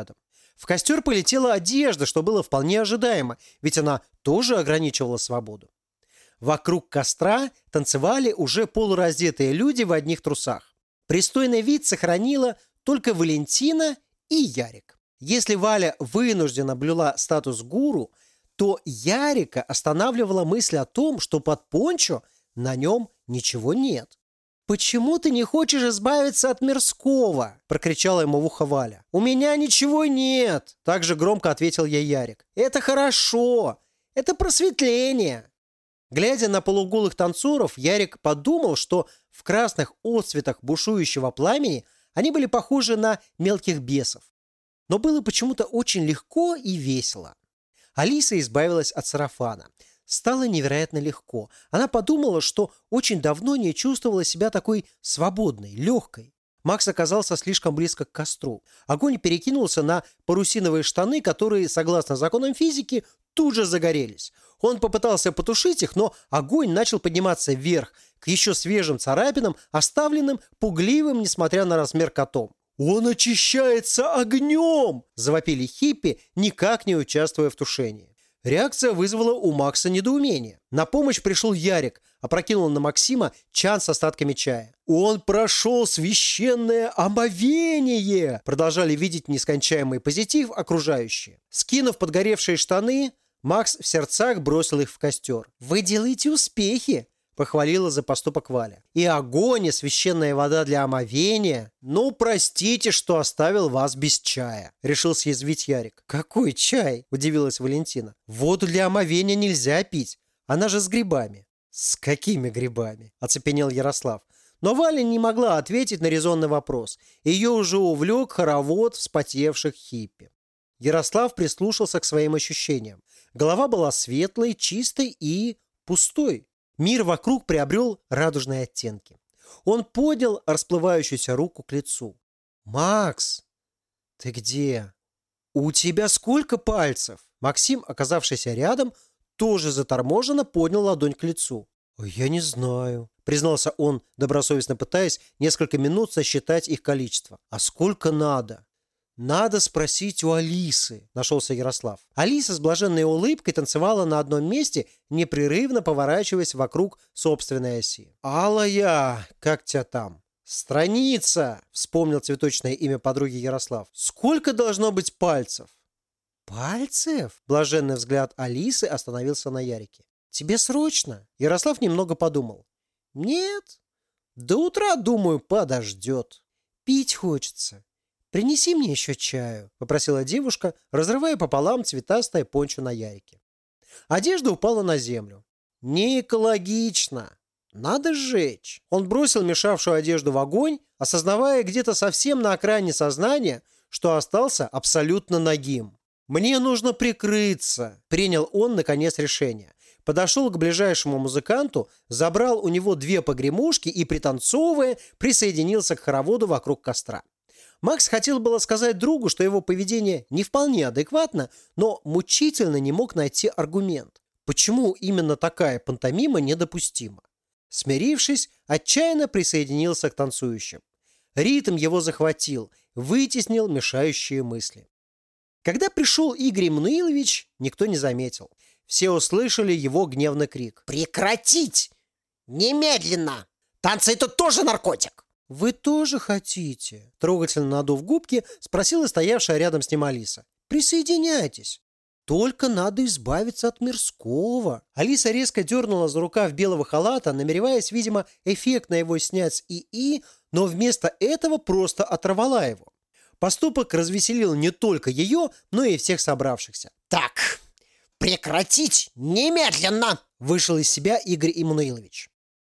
В костер полетела одежда, что было вполне ожидаемо, ведь она тоже ограничивала свободу. Вокруг костра танцевали уже полураздетые люди в одних трусах. Пристойный вид сохранила только Валентина и Ярик. Если Валя вынуждена блюла статус гуру, то Ярика останавливала мысль о том, что под пончо на нем ничего нет. «Почему ты не хочешь избавиться от мирского?» – прокричала ему в ухо Валя. «У меня ничего нет!» – также громко ответил ей Ярик. «Это хорошо! Это просветление!» Глядя на полуголых танцоров, Ярик подумал, что в красных отцветах бушующего пламени они были похожи на мелких бесов. Но было почему-то очень легко и весело. Алиса избавилась от сарафана. Стало невероятно легко. Она подумала, что очень давно не чувствовала себя такой свободной, легкой. Макс оказался слишком близко к костру. Огонь перекинулся на парусиновые штаны, которые, согласно законам физики, тут же загорелись. Он попытался потушить их, но огонь начал подниматься вверх, к еще свежим царапинам, оставленным пугливым, несмотря на размер котом. «Он очищается огнем!» – завопили хиппи, никак не участвуя в тушении. Реакция вызвала у Макса недоумение. На помощь пришел Ярик, опрокинул на Максима чан с остатками чая. «Он прошел священное омовение!» Продолжали видеть нескончаемый позитив окружающие. Скинув подгоревшие штаны, Макс в сердцах бросил их в костер. «Вы делаете успехи!» – похвалила за поступок Валя. «И огонь, и священная вода для омовения. Ну, простите, что оставил вас без чая», – решил съязвить Ярик. «Какой чай?» – удивилась Валентина. «Воду для омовения нельзя пить. Она же с грибами». «С какими грибами?» – оцепенел Ярослав. Но Валя не могла ответить на резонный вопрос. Ее уже увлек хоровод вспотевших хиппи. Ярослав прислушался к своим ощущениям. Голова была светлой, чистой и пустой. Мир вокруг приобрел радужные оттенки. Он поднял расплывающуюся руку к лицу. «Макс, ты где? У тебя сколько пальцев?» Максим, оказавшийся рядом, тоже заторможенно поднял ладонь к лицу. «Я не знаю», — признался он, добросовестно пытаясь несколько минут сосчитать их количество. «А сколько надо?» «Надо спросить у Алисы», – нашелся Ярослав. Алиса с блаженной улыбкой танцевала на одном месте, непрерывно поворачиваясь вокруг собственной оси. «Алая, как тебя там?» «Страница», – вспомнил цветочное имя подруги Ярослав. «Сколько должно быть пальцев?» «Пальцев?» – блаженный взгляд Алисы остановился на Ярике. «Тебе срочно?» Ярослав немного подумал. «Нет, до утра, думаю, подождет. Пить хочется. «Принеси мне еще чаю», – попросила девушка, разрывая пополам цветастое пончо на Ярике. Одежда упала на землю. «Не экологично. Надо сжечь». Он бросил мешавшую одежду в огонь, осознавая где-то совсем на окраине сознания, что остался абсолютно нагим. «Мне нужно прикрыться», – принял он, наконец, решение. Подошел к ближайшему музыканту, забрал у него 2 погремушки и, пританцовывая, присоединился к хороводу вокруг костра. Макс хотел было сказать другу, что его поведение не вполне адекватно, но мучительно не мог найти аргумент. Почему именно такая пантомима недопустима? Смирившись, отчаянно присоединился к танцующим. Ритм его захватил, вытеснил мешающие мысли. Когда пришел Игорь Эммануилович, никто не заметил. Все услышали его гневный крик. «Прекратить! Немедленно! Танцы – это тоже наркотик!» «Вы тоже хотите?» Трогательно надув губки, спросила стоявшая рядом с ним Алиса. «Присоединяйтесь. Только надо избавиться от мирского». Алиса резко дернула за рукав белого халата, намереваясь, видимо, эффектно его снять с ИИ, но вместо этого просто оторвала его. Поступок развеселил не только ее, но и всех собравшихся. «Так, прекратить немедленно!» Вышел из себя Игорь Эммануилович.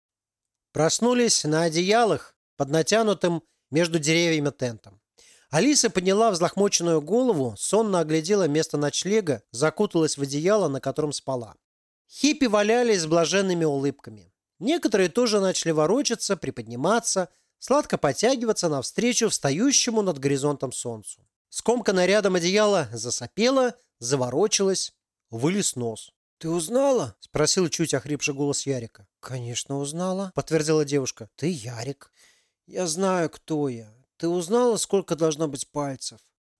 Проснулись на одеялах, под натянутым между деревьями тентом. Алиса подняла взлохмоченную голову, сонно оглядела место ночлега, закуталась в одеяло, на котором спала. Хиппи валялись с блаженными улыбками. Некоторые тоже начали ворочаться, приподниматься, сладко потягиваться навстречу встающему над горизонтом солнцу. Скомканное рядом одеяло засопело, заворочилось, вылез нос. «Ты узнала?» – спросил чуть охрипший голос Ярика. «Конечно узнала», – подтвердила девушка. «Ты Ярик. Я знаю, кто я. Ты узнала, сколько должно быть пальцев?»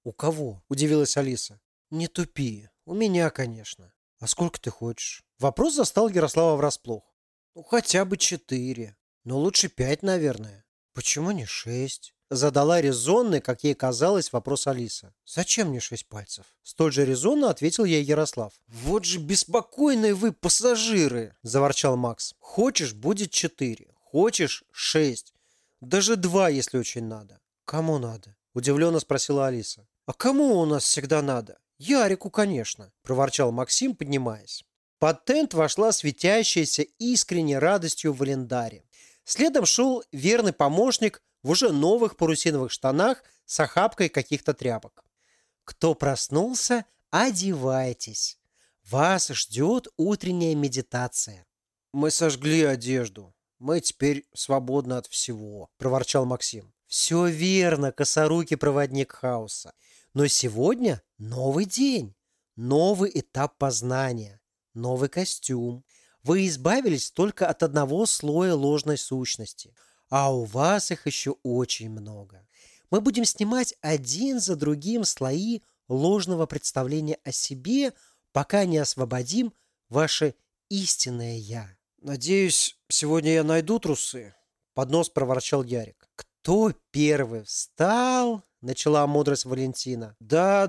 «У кого?» – удивилась Алиса. «Не тупи. У меня, конечно. А сколько ты хочешь?» Вопрос застал Ярослава врасплох. «Ну, хотя бы 4. Но лучше 5, наверное». «Почему не 6?» Задала резонный, как ей казалось, вопрос Алиса. «Зачем мне 6 пальцев?» Столь же резонно ответил ей Ярослав. «Вот же беспокойные вы пассажиры!» Заворчал Макс. «Хочешь, будет 4. Хочешь, 6. Даже 2, если очень надо». «Кому надо?» Удивленно спросила Алиса. «А кому у нас всегда надо?» «Ярику, конечно», проворчал Максим, поднимаясь. Под тент вошла светящаяся искренней радостью Валендари. Следом шел верный помощник в уже новых парусиновых штанах с охапкой каких-то тряпок. «Кто проснулся, одевайтесь. Вас ждет утренняя медитация». «Мы сожгли одежду. Мы теперь свободны от всего», – проворчал Максим. «Все верно, косорукий проводник хаоса. Но сегодня новый день, новый этап познания, новый костюм. Вы избавились только от одного слоя ложной сущности, а у вас их еще очень много. Мы будем снимать один за другим слои ложного представления о себе, пока не освободим ваше истинное «я». «Надеюсь, сегодня я найду трусы», — под нос проворчал Ярик. «Кто первый встал?» — начала мудрость Валентина.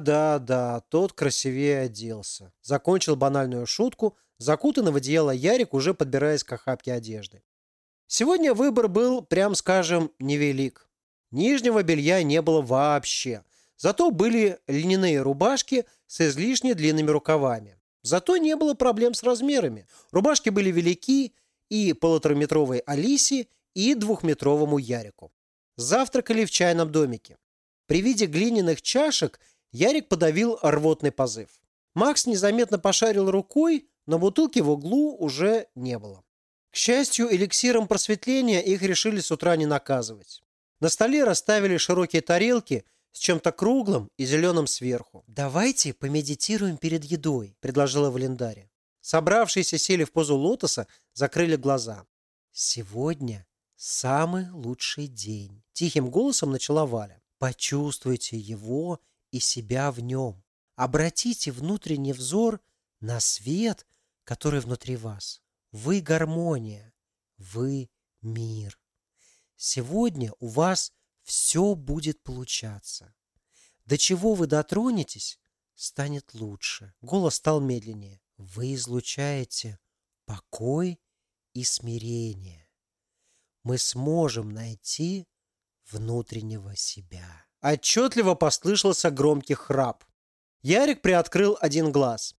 «Да, тот красивее оделся». Закончил банальную шутку, закутанный в одеяло Ярик, уже подбираясь к охапке одежды. Сегодня выбор был, прям скажем, невелик. Нижнего белья не было вообще. Зато были льняные рубашки с излишне длинными рукавами. Зато не было проблем с размерами. Рубашки были велики и 1,5-метровой Алисе, и 2-метровому Ярику. Завтракали в чайном домике. При виде глиняных чашек Ярик подавил рвотный позыв. Макс незаметно пошарил рукой, но бутылки в углу уже не было. К счастью, эликсиром просветления их решили с утра не наказывать. На столе расставили широкие тарелки с чем-то круглым и зеленым сверху. «Давайте помедитируем перед едой», – предложила Валендари. Собравшиеся сели в позу лотоса, закрыли глаза. «Сегодня самый лучший день», – тихим голосом начала Валя. «Почувствуйте его и себя в нем. Обратите внутренний взор на свет, который внутри вас. Вы гармония, вы мир. Сегодня у вас все будет получаться. До чего вы дотронетесь, станет лучше». Голос стал медленнее. «Вы излучаете покой и смирение. Мы сможем найти внутреннего себя». Отчетливо послышался громкий храп. Ярик приоткрыл один глаз.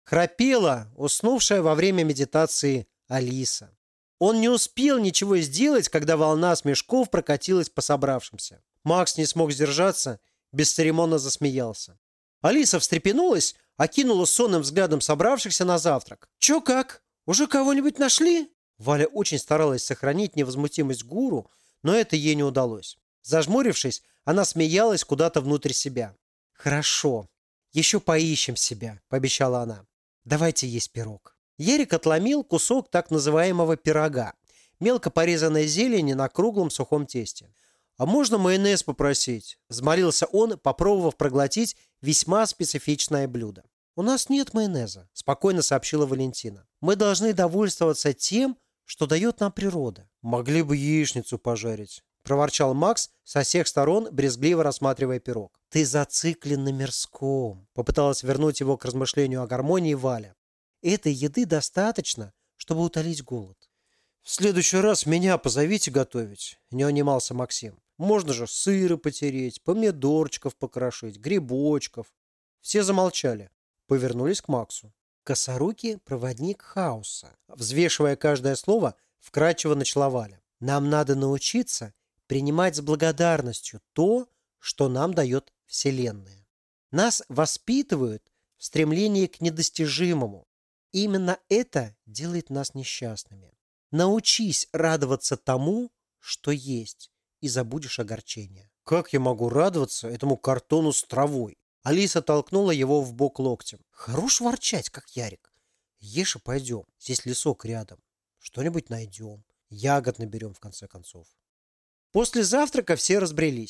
Храпела уснувшая во время медитации Алиса. Он не успел ничего сделать, когда волна смешков прокатилась по собравшимся. Макс не смог сдержаться, бесцеремонно засмеялся. Алиса встрепенулась, окинула сонным взглядом собравшихся на завтрак. «Чё как? Уже кого-нибудь нашли?» Валя очень старалась сохранить невозмутимость гуру, но это ей не удалось. Зажмурившись, она смеялась куда-то внутрь себя. «Хорошо, еще поищем себя», – пообещала она. «Давайте есть пирог». Ярик отломил кусок так называемого пирога, мелко порезанной зелени на круглом сухом тесте. «А можно майонез попросить?» – взмолился он, попробовав проглотить весьма специфичное блюдо. «У нас нет майонеза», – спокойно сообщила Валентина. «Мы должны довольствоваться тем, что дает нам природа». «Могли бы яичницу пожарить», – проворчал Макс, со всех сторон брезгливо рассматривая пирог. «Ты зациклен на мирском», – попыталась вернуть его к размышлению о гармонии Валя. «Этой еды достаточно, чтобы утолить голод». «В следующий раз меня позовите готовить», – не унимался Максим. «Можно же сыра потереть, помидорчиков покрошить, грибочков». Все замолчали, повернулись к Максу. «Косорукий проводник хаоса», – взвешивая каждое слово, вкратчиво начала Валя. «Нам надо научиться принимать с благодарностью то, что нам дает Вселенная. Нас воспитывают в стремлении к недостижимому. Именно это делает нас несчастными. Научись радоваться тому, что есть, и забудешь огорчение». «Как я могу радоваться этому картону с травой?» Алиса толкнула его в бок локтем. «Хорош ворчать, как Ярик. Ешь и пойдем. Здесь лесок рядом. Что-нибудь найдем. Ягод наберем, в конце концов». После завтрака все разбрелись.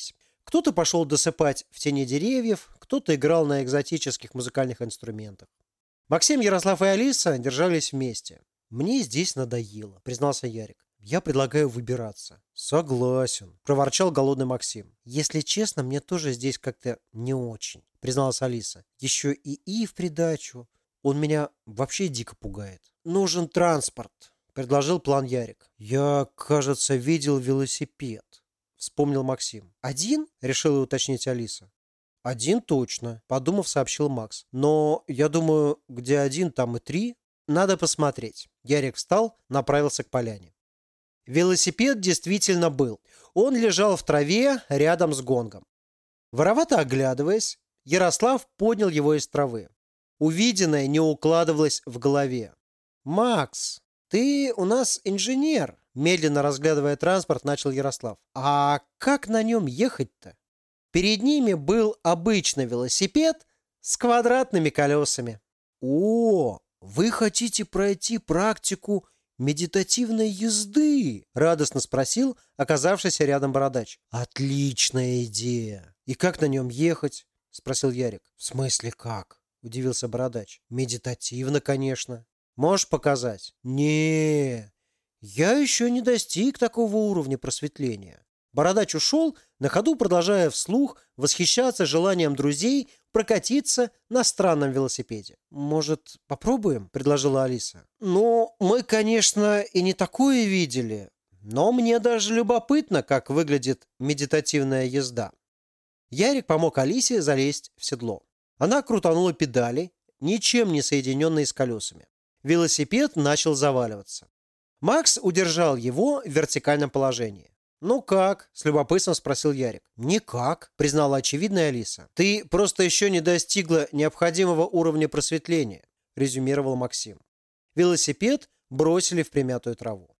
Кто-то пошел досыпать в тени деревьев, кто-то играл на экзотических музыкальных инструментах. Максим, Ярослав и Алиса держались вместе. «Мне здесь надоело», — признался Ярик. «Я предлагаю выбираться». «Согласен», — проворчал голодный Максим. «Если честно, мне тоже здесь как-то не очень», — призналась Алиса. «Еще и в придачу. Он меня вообще дико пугает». «Нужен транспорт», — предложил план Ярик. «Я, кажется, видел велосипед», — вспомнил Максим. «Один?» — решила уточнить Алиса. «Один точно», — подумав, сообщил Макс. «Но я думаю, где один, там и три. Надо посмотреть». Ярик встал, направился к поляне. Велосипед действительно был. Он лежал в траве рядом с гонгом. Воровато оглядываясь, Ярослав поднял его из травы. Увиденное не укладывалось в голове. «Макс, ты у нас инженер», — медленно разглядывая транспорт, начал Ярослав. «А как на нем ехать-то?» Перед ними был обычный велосипед с квадратными колесами. «О, вы хотите пройти практику медитативной езды?» — радостно спросил оказавшийся рядом бородач. «Отличная идея! И как на нем ехать?» — спросил Ярик. «В смысле как?» — удивился бородач. «Медитативно, конечно. Можешь показать?» «Не, я еще не достиг такого уровня просветления». Бородач ушел, на ходу продолжая вслух восхищаться желанием друзей прокатиться на странном велосипеде. «Может, попробуем?» – предложила Алиса. «Ну, мы, конечно, и не такое видели, но мне даже любопытно, как выглядит медитативная езда». Ярик помог Алисе залезть в седло. Она крутанула педали, ничем не соединенные с колесами. Велосипед начал заваливаться. Макс удержал его в вертикальном положении. «Ну как?» – с любопытством спросил Ярик. «Никак», – признала очевидная Алиса. «Ты просто еще не достигла необходимого уровня просветления», – резюмировал Максим. Велосипед бросили в примятую траву.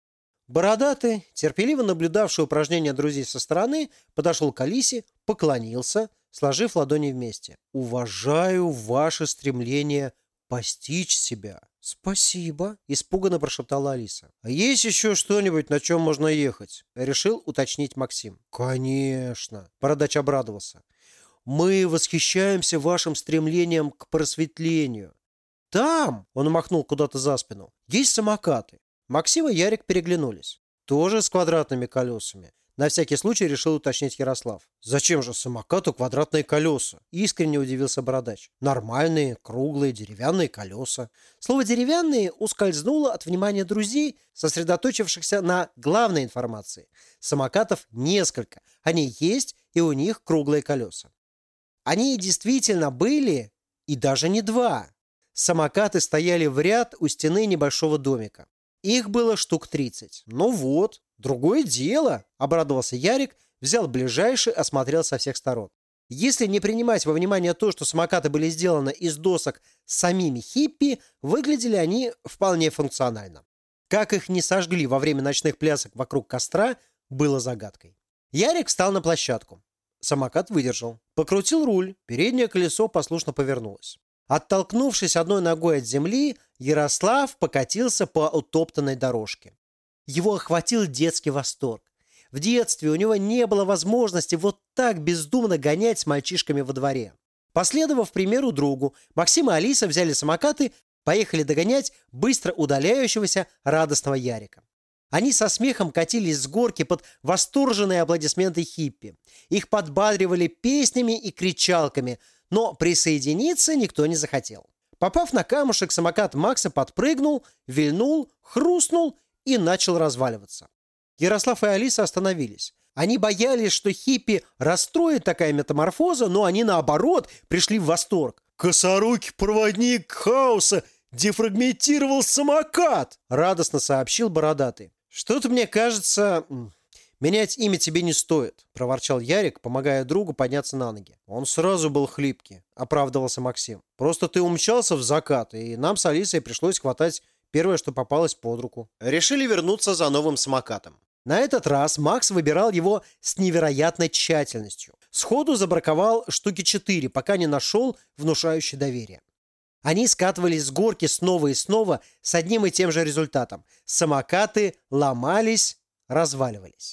Бородатый, терпеливо наблюдавший упражнения друзей со стороны, подошел к Алисе, поклонился, сложив ладони вместе. «Уважаю ваше стремление постичь себя». «Спасибо», – испуганно прошептала Алиса. «А есть еще что-нибудь, на чем можно ехать?» – решил уточнить Максим. «Конечно», – бородач обрадовался. «Мы восхищаемся вашим стремлением к просветлению. Там, – он махнул куда-то за спину, – есть самокаты». Максим и Ярик переглянулись. «Тоже с квадратными колесами?» На всякий случай решил уточнить Ярослав. «Зачем же самокату квадратные колеса?» Искренне удивился бородач. «Нормальные, круглые, деревянные колеса». Слово «деревянные» ускользнуло от внимания друзей, сосредоточившихся на главной информации. Самокатов несколько. Они есть, и у них круглые колеса. Они действительно были, и даже не два. Самокаты стояли в ряд у стены небольшого домика. Их было штук 30. «Ну вот, другое дело», – обрадовался Ярик, взял ближайший, осмотрел со всех сторон. Если не принимать во внимание то, что самокаты были сделаны из досок с самими хиппи, выглядели они вполне функционально. Как их не сожгли во время ночных плясок вокруг костра, было загадкой. Ярик встал на площадку. Самокат выдержал. Покрутил руль, переднее колесо послушно повернулось. Оттолкнувшись одной ногой от земли, Ярослав покатился по утоптанной дорожке. Его охватил детский восторг. В детстве у него не было возможности вот так бездумно гонять с мальчишками во дворе. Последовав примеру другу, Максим и Алиса взяли самокаты, поехали догонять быстро удаляющегося радостного Ярика. Они со смехом катились с горки под восторженные аплодисменты хиппи. Их подбадривали песнями и кричалками, но присоединиться никто не захотел. Попав на камушек, самокат Макса подпрыгнул, вильнул, хрустнул и начал разваливаться. Ярослав и Алиса остановились. Они боялись, что хиппи расстроит такая метаморфоза, но они, наоборот, пришли в восторг. «Косорукий проводник хаоса дефрагментировал самокат!» – радостно сообщил бородатый. «Что-то мне кажется, менять имя тебе не стоит», – проворчал Ярик, помогая другу подняться на ноги. «Он сразу был хлипкий», – оправдывался Максим. «Просто ты умчался в закат, и нам с Алисой пришлось хватать первое, что попалось под руку». Решили вернуться за новым самокатом. На этот раз Макс выбирал его с невероятной тщательностью. Сходу забраковал штуки 4, пока не нашел внушающее доверие. Они скатывались с горки снова и снова с одним и тем же результатом. Самокаты ломались, разваливались.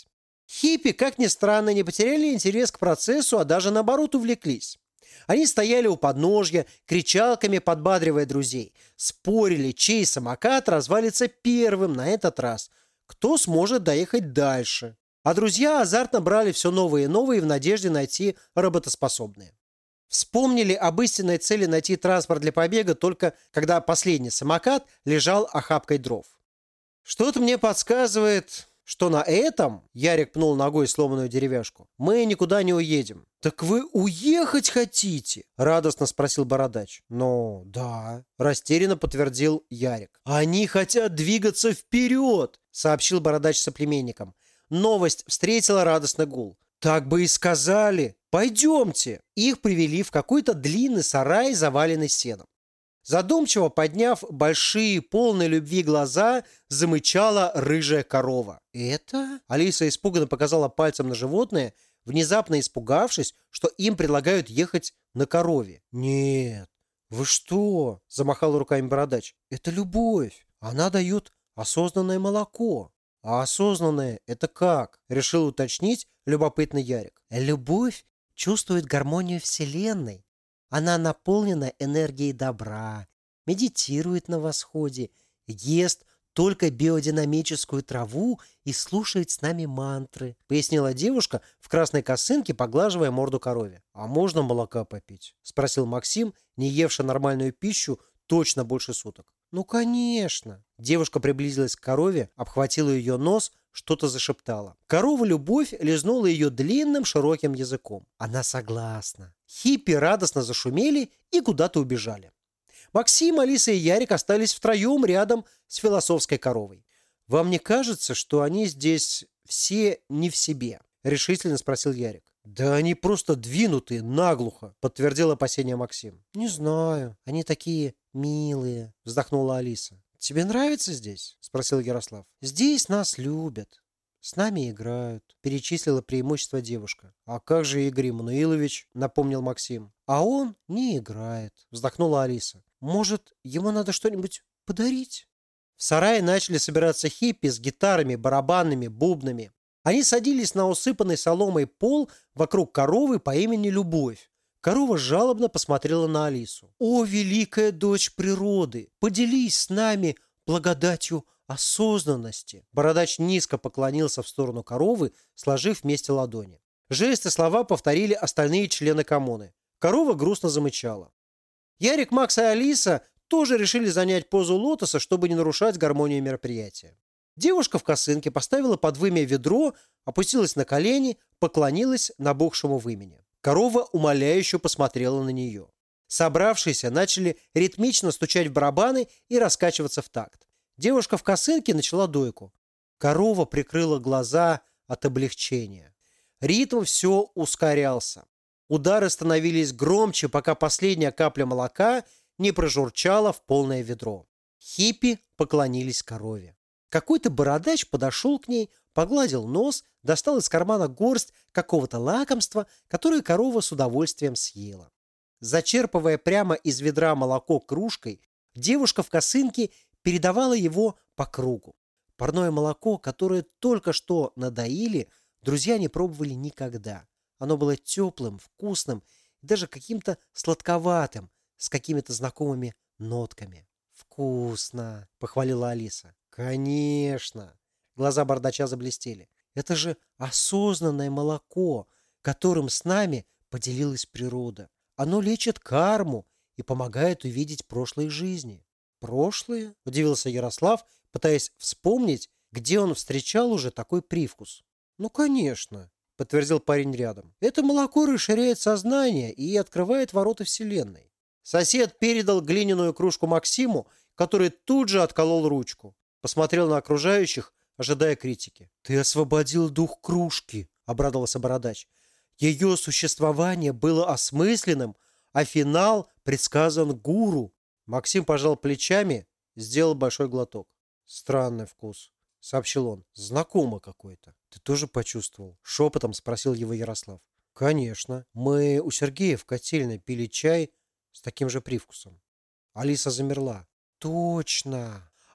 Хиппи, как ни странно, не потеряли интерес к процессу, а даже наоборот увлеклись. Они стояли у подножья, кричалками подбадривая друзей. Спорили, чей самокат развалится первым на этот раз. Кто сможет доехать дальше. А друзья азартно брали все новые и новые в надежде найти работоспособные. Вспомнили об истинной цели найти транспорт для побега только когда последний самокат лежал охапкой дров. «Что-то мне подсказывает, что на этом, — Ярик пнул ногой сломанную деревяшку, — мы никуда не уедем». «Так вы уехать хотите?» — радостно спросил Бородач. «Ну, да», — растерянно подтвердил Ярик. «Они хотят двигаться вперед», — сообщил Бородач соплеменникам. Новость встретила радостный гул. «Так бы и сказали! Пойдемте!» Их привели в какой-то длинный сарай, заваленный сеном. Задумчиво подняв большие, полные любви глаза, замычала рыжая корова. «Это?» Алиса испуганно показала пальцем на животное, внезапно испугавшись, что им предлагают ехать на корове. «Нет, вы что?» – замахал руками Бородач. «Это любовь. Она дает осознанное молоко». «А осознанное – это как?» – решил уточнить любопытный Ярик. Любовь чувствует гармонию Вселенной. Она наполнена энергией добра, медитирует на восходе, ест только биодинамическую траву и слушает с нами мантры», — пояснила девушка в красной косынке, поглаживая морду корове. «А можно молока попить?» — спросил Максим, не евший нормальную пищу точно больше суток. «Ну, конечно!» Девушка приблизилась к корове, обхватила ее нос, что-то зашептала. Корова-любовь лизнула ее длинным широким языком. Она согласна. Хиппи радостно зашумели и куда-то убежали. Максим, Алиса и Ярик остались втроем рядом с философской коровой. «Вам не кажется, что они здесь все не в себе?» — решительно спросил Ярик. «Да они просто двинутые наглухо», — подтвердил опасение Максим. «Не знаю, они такие милые», — вздохнула Алиса. «Тебе нравится здесь?» — спросил Ярослав. «Здесь нас любят. С нами играют», — перечислила преимущество девушка. «А как же Игорь Мануилович?» — напомнил Максим. «А он не играет», — вздохнула Алиса. «Может, ему надо что-нибудь подарить?» В сарае начали собираться хиппи с гитарами, барабанами, бубнами. Они садились на усыпанный соломой пол вокруг коровы по имени Любовь. Корова жалобно посмотрела на Алису. «О, великая дочь природы, поделись с нами благодатью осознанности!» Бородач низко поклонился в сторону коровы, сложив вместе ладони. Жесты и слова повторили остальные члены коммуны. Корова грустно замычала. Ярик, Макс и Алиса тоже решили занять позу лотоса, чтобы не нарушать гармонию мероприятия. Девушка в косынке поставила под вымя ведро, опустилась на колени, поклонилась набухшему вымени. Корова умоляюще посмотрела на нее. Собравшиеся начали ритмично стучать в барабаны и раскачиваться в такт. Девушка в косынке начала дойку. Корова прикрыла глаза от облегчения. Ритм все ускорялся. Удары становились громче, пока последняя капля молока не прожурчала в полное ведро. Хиппи поклонились корове. Какой-то бородач подошел к ней, погладил нос, достал из кармана горсть какого-то лакомства, которое корова с удовольствием съела. Зачерпывая прямо из ведра молоко кружкой, девушка в косынке передавала его по кругу. Парное молоко, которое только что надоили, друзья не пробовали никогда. Оно было теплым, вкусным и даже каким-то сладковатым, с какими-то знакомыми нотками. «Вкусно!» — похвалила Алиса. «Конечно!» Глаза бардача заблестели. «Это же осознанное молоко, которым с нами поделилась природа. Оно лечит карму и помогает увидеть прошлые жизни». «Прошлые?» – удивился Ярослав, пытаясь вспомнить, где он встречал уже такой привкус. «Ну, конечно!» – подтвердил парень рядом. «Это молоко расширяет сознание и открывает ворота Вселенной». Сосед передал глиняную кружку Максиму, который тут же отколол ручку. Посмотрел на окружающих, ожидая критики. «Ты освободил дух кружки», — обрадовался Бородач. «Ее существование было осмысленным, а финал предсказан гуру». Максим пожал плечами, сделал большой глоток. «Странный вкус», — сообщил он. «Знакомо какой-то». «Ты тоже почувствовал?» — шепотом спросил его Ярослав. «Конечно. Мы у Сергея в котельной пили чай с таким же привкусом». Алиса замерла. «Точно!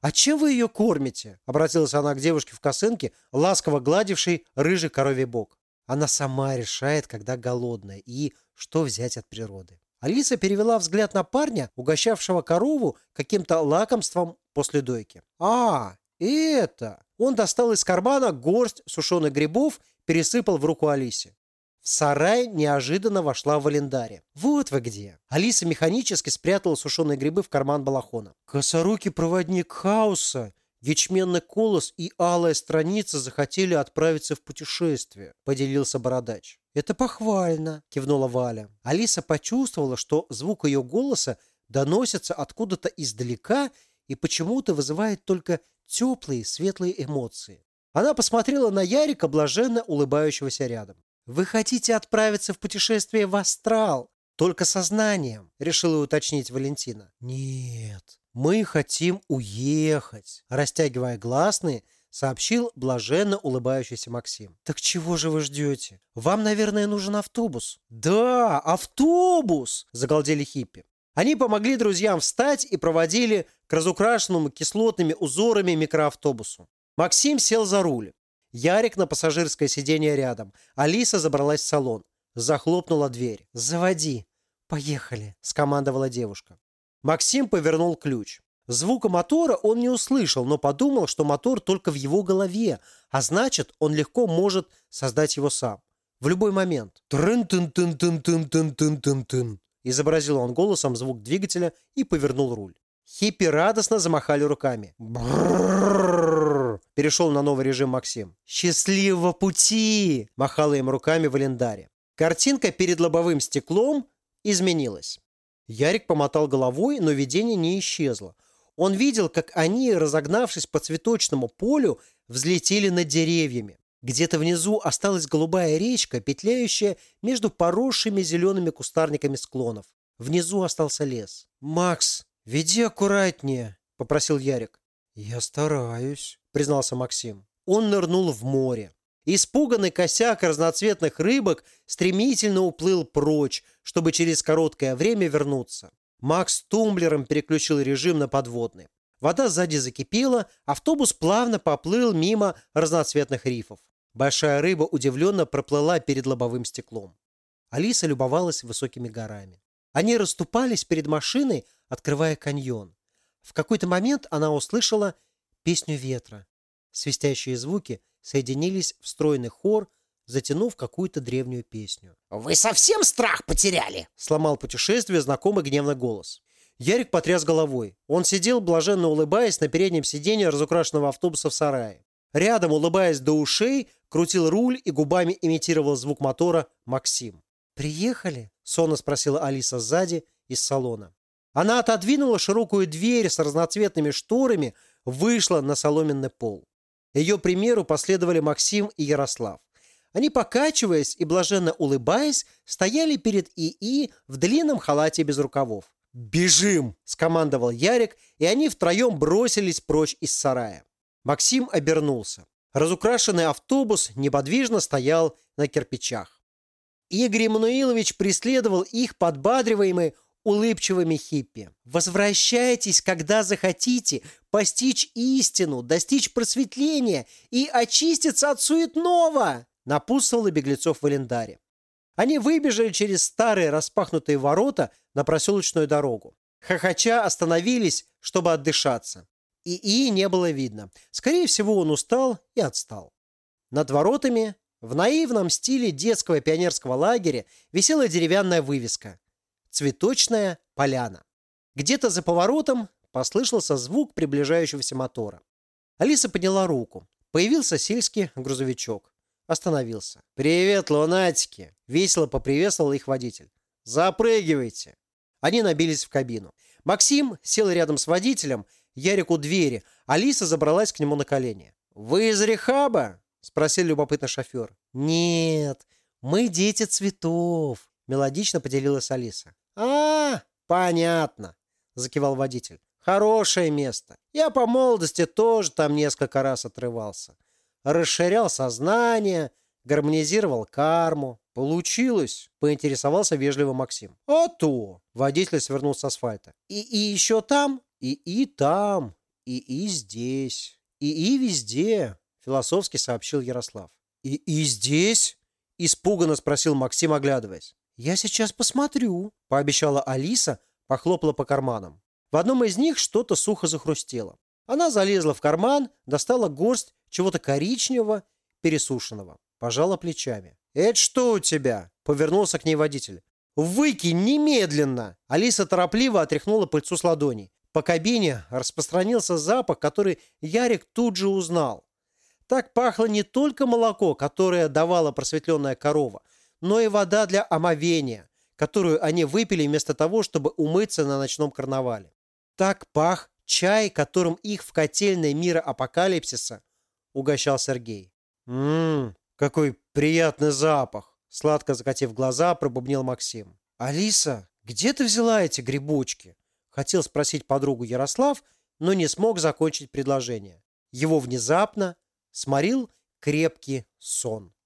«А чем вы ее кормите?» — обратилась она к девушке в косынке, ласково гладившей рыжий коровий бок. Она сама решает, когда голодная, и что взять от природы. Алиса перевела взгляд на парня, угощавшего корову каким-то лакомством после дойки. «А, это!» Он достал из кармана горсть сушеных грибов, пересыпал в руку Алисе. В сарай неожиданно вошла Валендария. «Вот вы где!» Алиса механически спрятала сушеные грибы в карман балахона. «Косорукий проводник хаоса, ячменный колос и алая страница захотели отправиться в путешествие», — поделился бородач. «Это похвально», — кивнула Валя. Алиса почувствовала, что звук ее голоса доносится откуда-то издалека и почему-то вызывает только теплые, светлые эмоции. Она посмотрела на Ярика, блаженно улыбающегося рядом. «Вы хотите отправиться в путешествие в астрал? Только сознанием», — решила уточнить Валентина. «Нет, мы хотим уехать», — растягивая гласные, сообщил блаженно улыбающийся Максим. «Так чего же вы ждете? Вам, наверное, нужен автобус». «Да, автобус!» — загалдели хиппи. Они помогли друзьям встать и проводили к разукрашенному кислотными узорами микроавтобусу. Максим сел за руль. Ярик на пассажирское сиденье рядом. Алиса забралась в салон. Захлопнула дверь. «Заводи. Поехали», — скомандовала девушка. Максим повернул ключ. Звука мотора он не услышал, но подумал, что мотор только в его голове, а значит, он легко может создать его сам. В любой момент. «Трын-тын-тын-тын-тын-тын-тын-тын», изобразил он голосом звук двигателя и повернул руль. Хиппи радостно замахали руками. «Бррррррр», перешел на новый режим Максим. «Счастливого пути!» махала им руками Валендария. Картинка перед лобовым стеклом изменилась. Ярик помотал головой, но видение не исчезло. Он видел, как они, разогнавшись по цветочному полю, взлетели над деревьями. Где-то внизу осталась голубая речка, петляющая между поросшими зелеными кустарниками склонов. Внизу остался лес. «Макс, веди аккуратнее», — попросил Ярик. «Я стараюсь», — признался Максим. Он нырнул в море. Испуганный косяк разноцветных рыбок стремительно уплыл прочь, чтобы через короткое время вернуться. Макс тумблером переключил режим на подводный. Вода сзади закипела, автобус плавно поплыл мимо разноцветных рифов. Большая рыба удивленно проплыла перед лобовым стеклом. Алиса любовалась высокими горами. Они расступались перед машиной, открывая каньон. В какой-то момент она услышала песню ветра. Свистящие звуки соединились в стройный хор, затянув какую-то древнюю песню. «Вы совсем страх потеряли?» — сломал путешествие знакомый гневный голос. Ярик потряс головой. Он сидел, блаженно улыбаясь, на переднем сиденье разукрашенного автобуса в сарае. Рядом, улыбаясь до ушей, крутил руль и губами имитировал звук мотора Максим. «Приехали?» — сонно спросила Алиса сзади, из салона. Она отодвинула широкую дверь с разноцветными шторами, вышла на соломенный пол. Ее примеру последовали Максим и Ярослав. Они, покачиваясь и блаженно улыбаясь, стояли перед ИИ в длинном халате без рукавов. «Бежим!» – скомандовал Ярик, и они втроем бросились прочь из сарая. Максим обернулся. Разукрашенный автобус неподвижно стоял на кирпичах. Игорь Эммануилович преследовал их, подбадриваемый улыбчивыми хиппи. «Возвращайтесь, когда захотите, постичь истину, достичь просветления и очиститься от суетного!» напутствовала беглецов Валендария. Они выбежали через старые распахнутые ворота на проселочную дорогу. Хохоча остановились, чтобы отдышаться. ИИ не было видно. Скорее всего, он устал и отстал. Над воротами, в наивном стиле детского пионерского лагеря, висела деревянная вывеска «Цветочная поляна». Где-то за поворотом послышался звук приближающегося мотора. Алиса подняла руку. Появился сельский грузовичок. Остановился. «Привет, лунатики!» — весело поприветствовал их водитель. «Запрыгивайте!» Они набились в кабину. Максим сел рядом с водителем, Ярик у двери. Алиса забралась к нему на колени. «Вы из рехаба?» — спросил любопытный шофер. «Нет, мы дети цветов», — мелодично поделилась Алиса. Понятно», — закивал водитель. «Хорошее место. Я по молодости тоже там несколько раз отрывался. Расширял сознание, гармонизировал карму. Получилось?» — поинтересовался вежливо Максим. «А то!» — водитель свернул с асфальта. «И еще там?» «И там, И здесь. И везде, философски сообщил Ярослав. И здесь? Испуганно спросил Максим, оглядываясь. Я сейчас посмотрю, пообещала Алиса, похлопала по карманам. В одном из них что-то сухо захрустело. Она залезла в карман, достала горсть чего-то коричневого, пересушенного. Пожала плечами. «Это что у тебя?» – повернулся к ней водитель. «Выкинь немедленно!» Алиса торопливо отряхнула пыльцу с ладоней. По кабине распространился запах, который Ярик тут же узнал. Так пахло не только молоко, которое давала просветленная корова, но и вода для омовения, которую они выпили вместо того, чтобы умыться на ночном карнавале. Так пах чай, которым их в котельной мира апокалипсиса угощал Сергей. Какой приятный запах!» Сладко закатив глаза, пробубнил Максим. «Алиса, где ты взяла эти грибочки?» Хотел спросить подругу Ярослав, но не смог закончить предложение. Его внезапно сморил крепкий сон.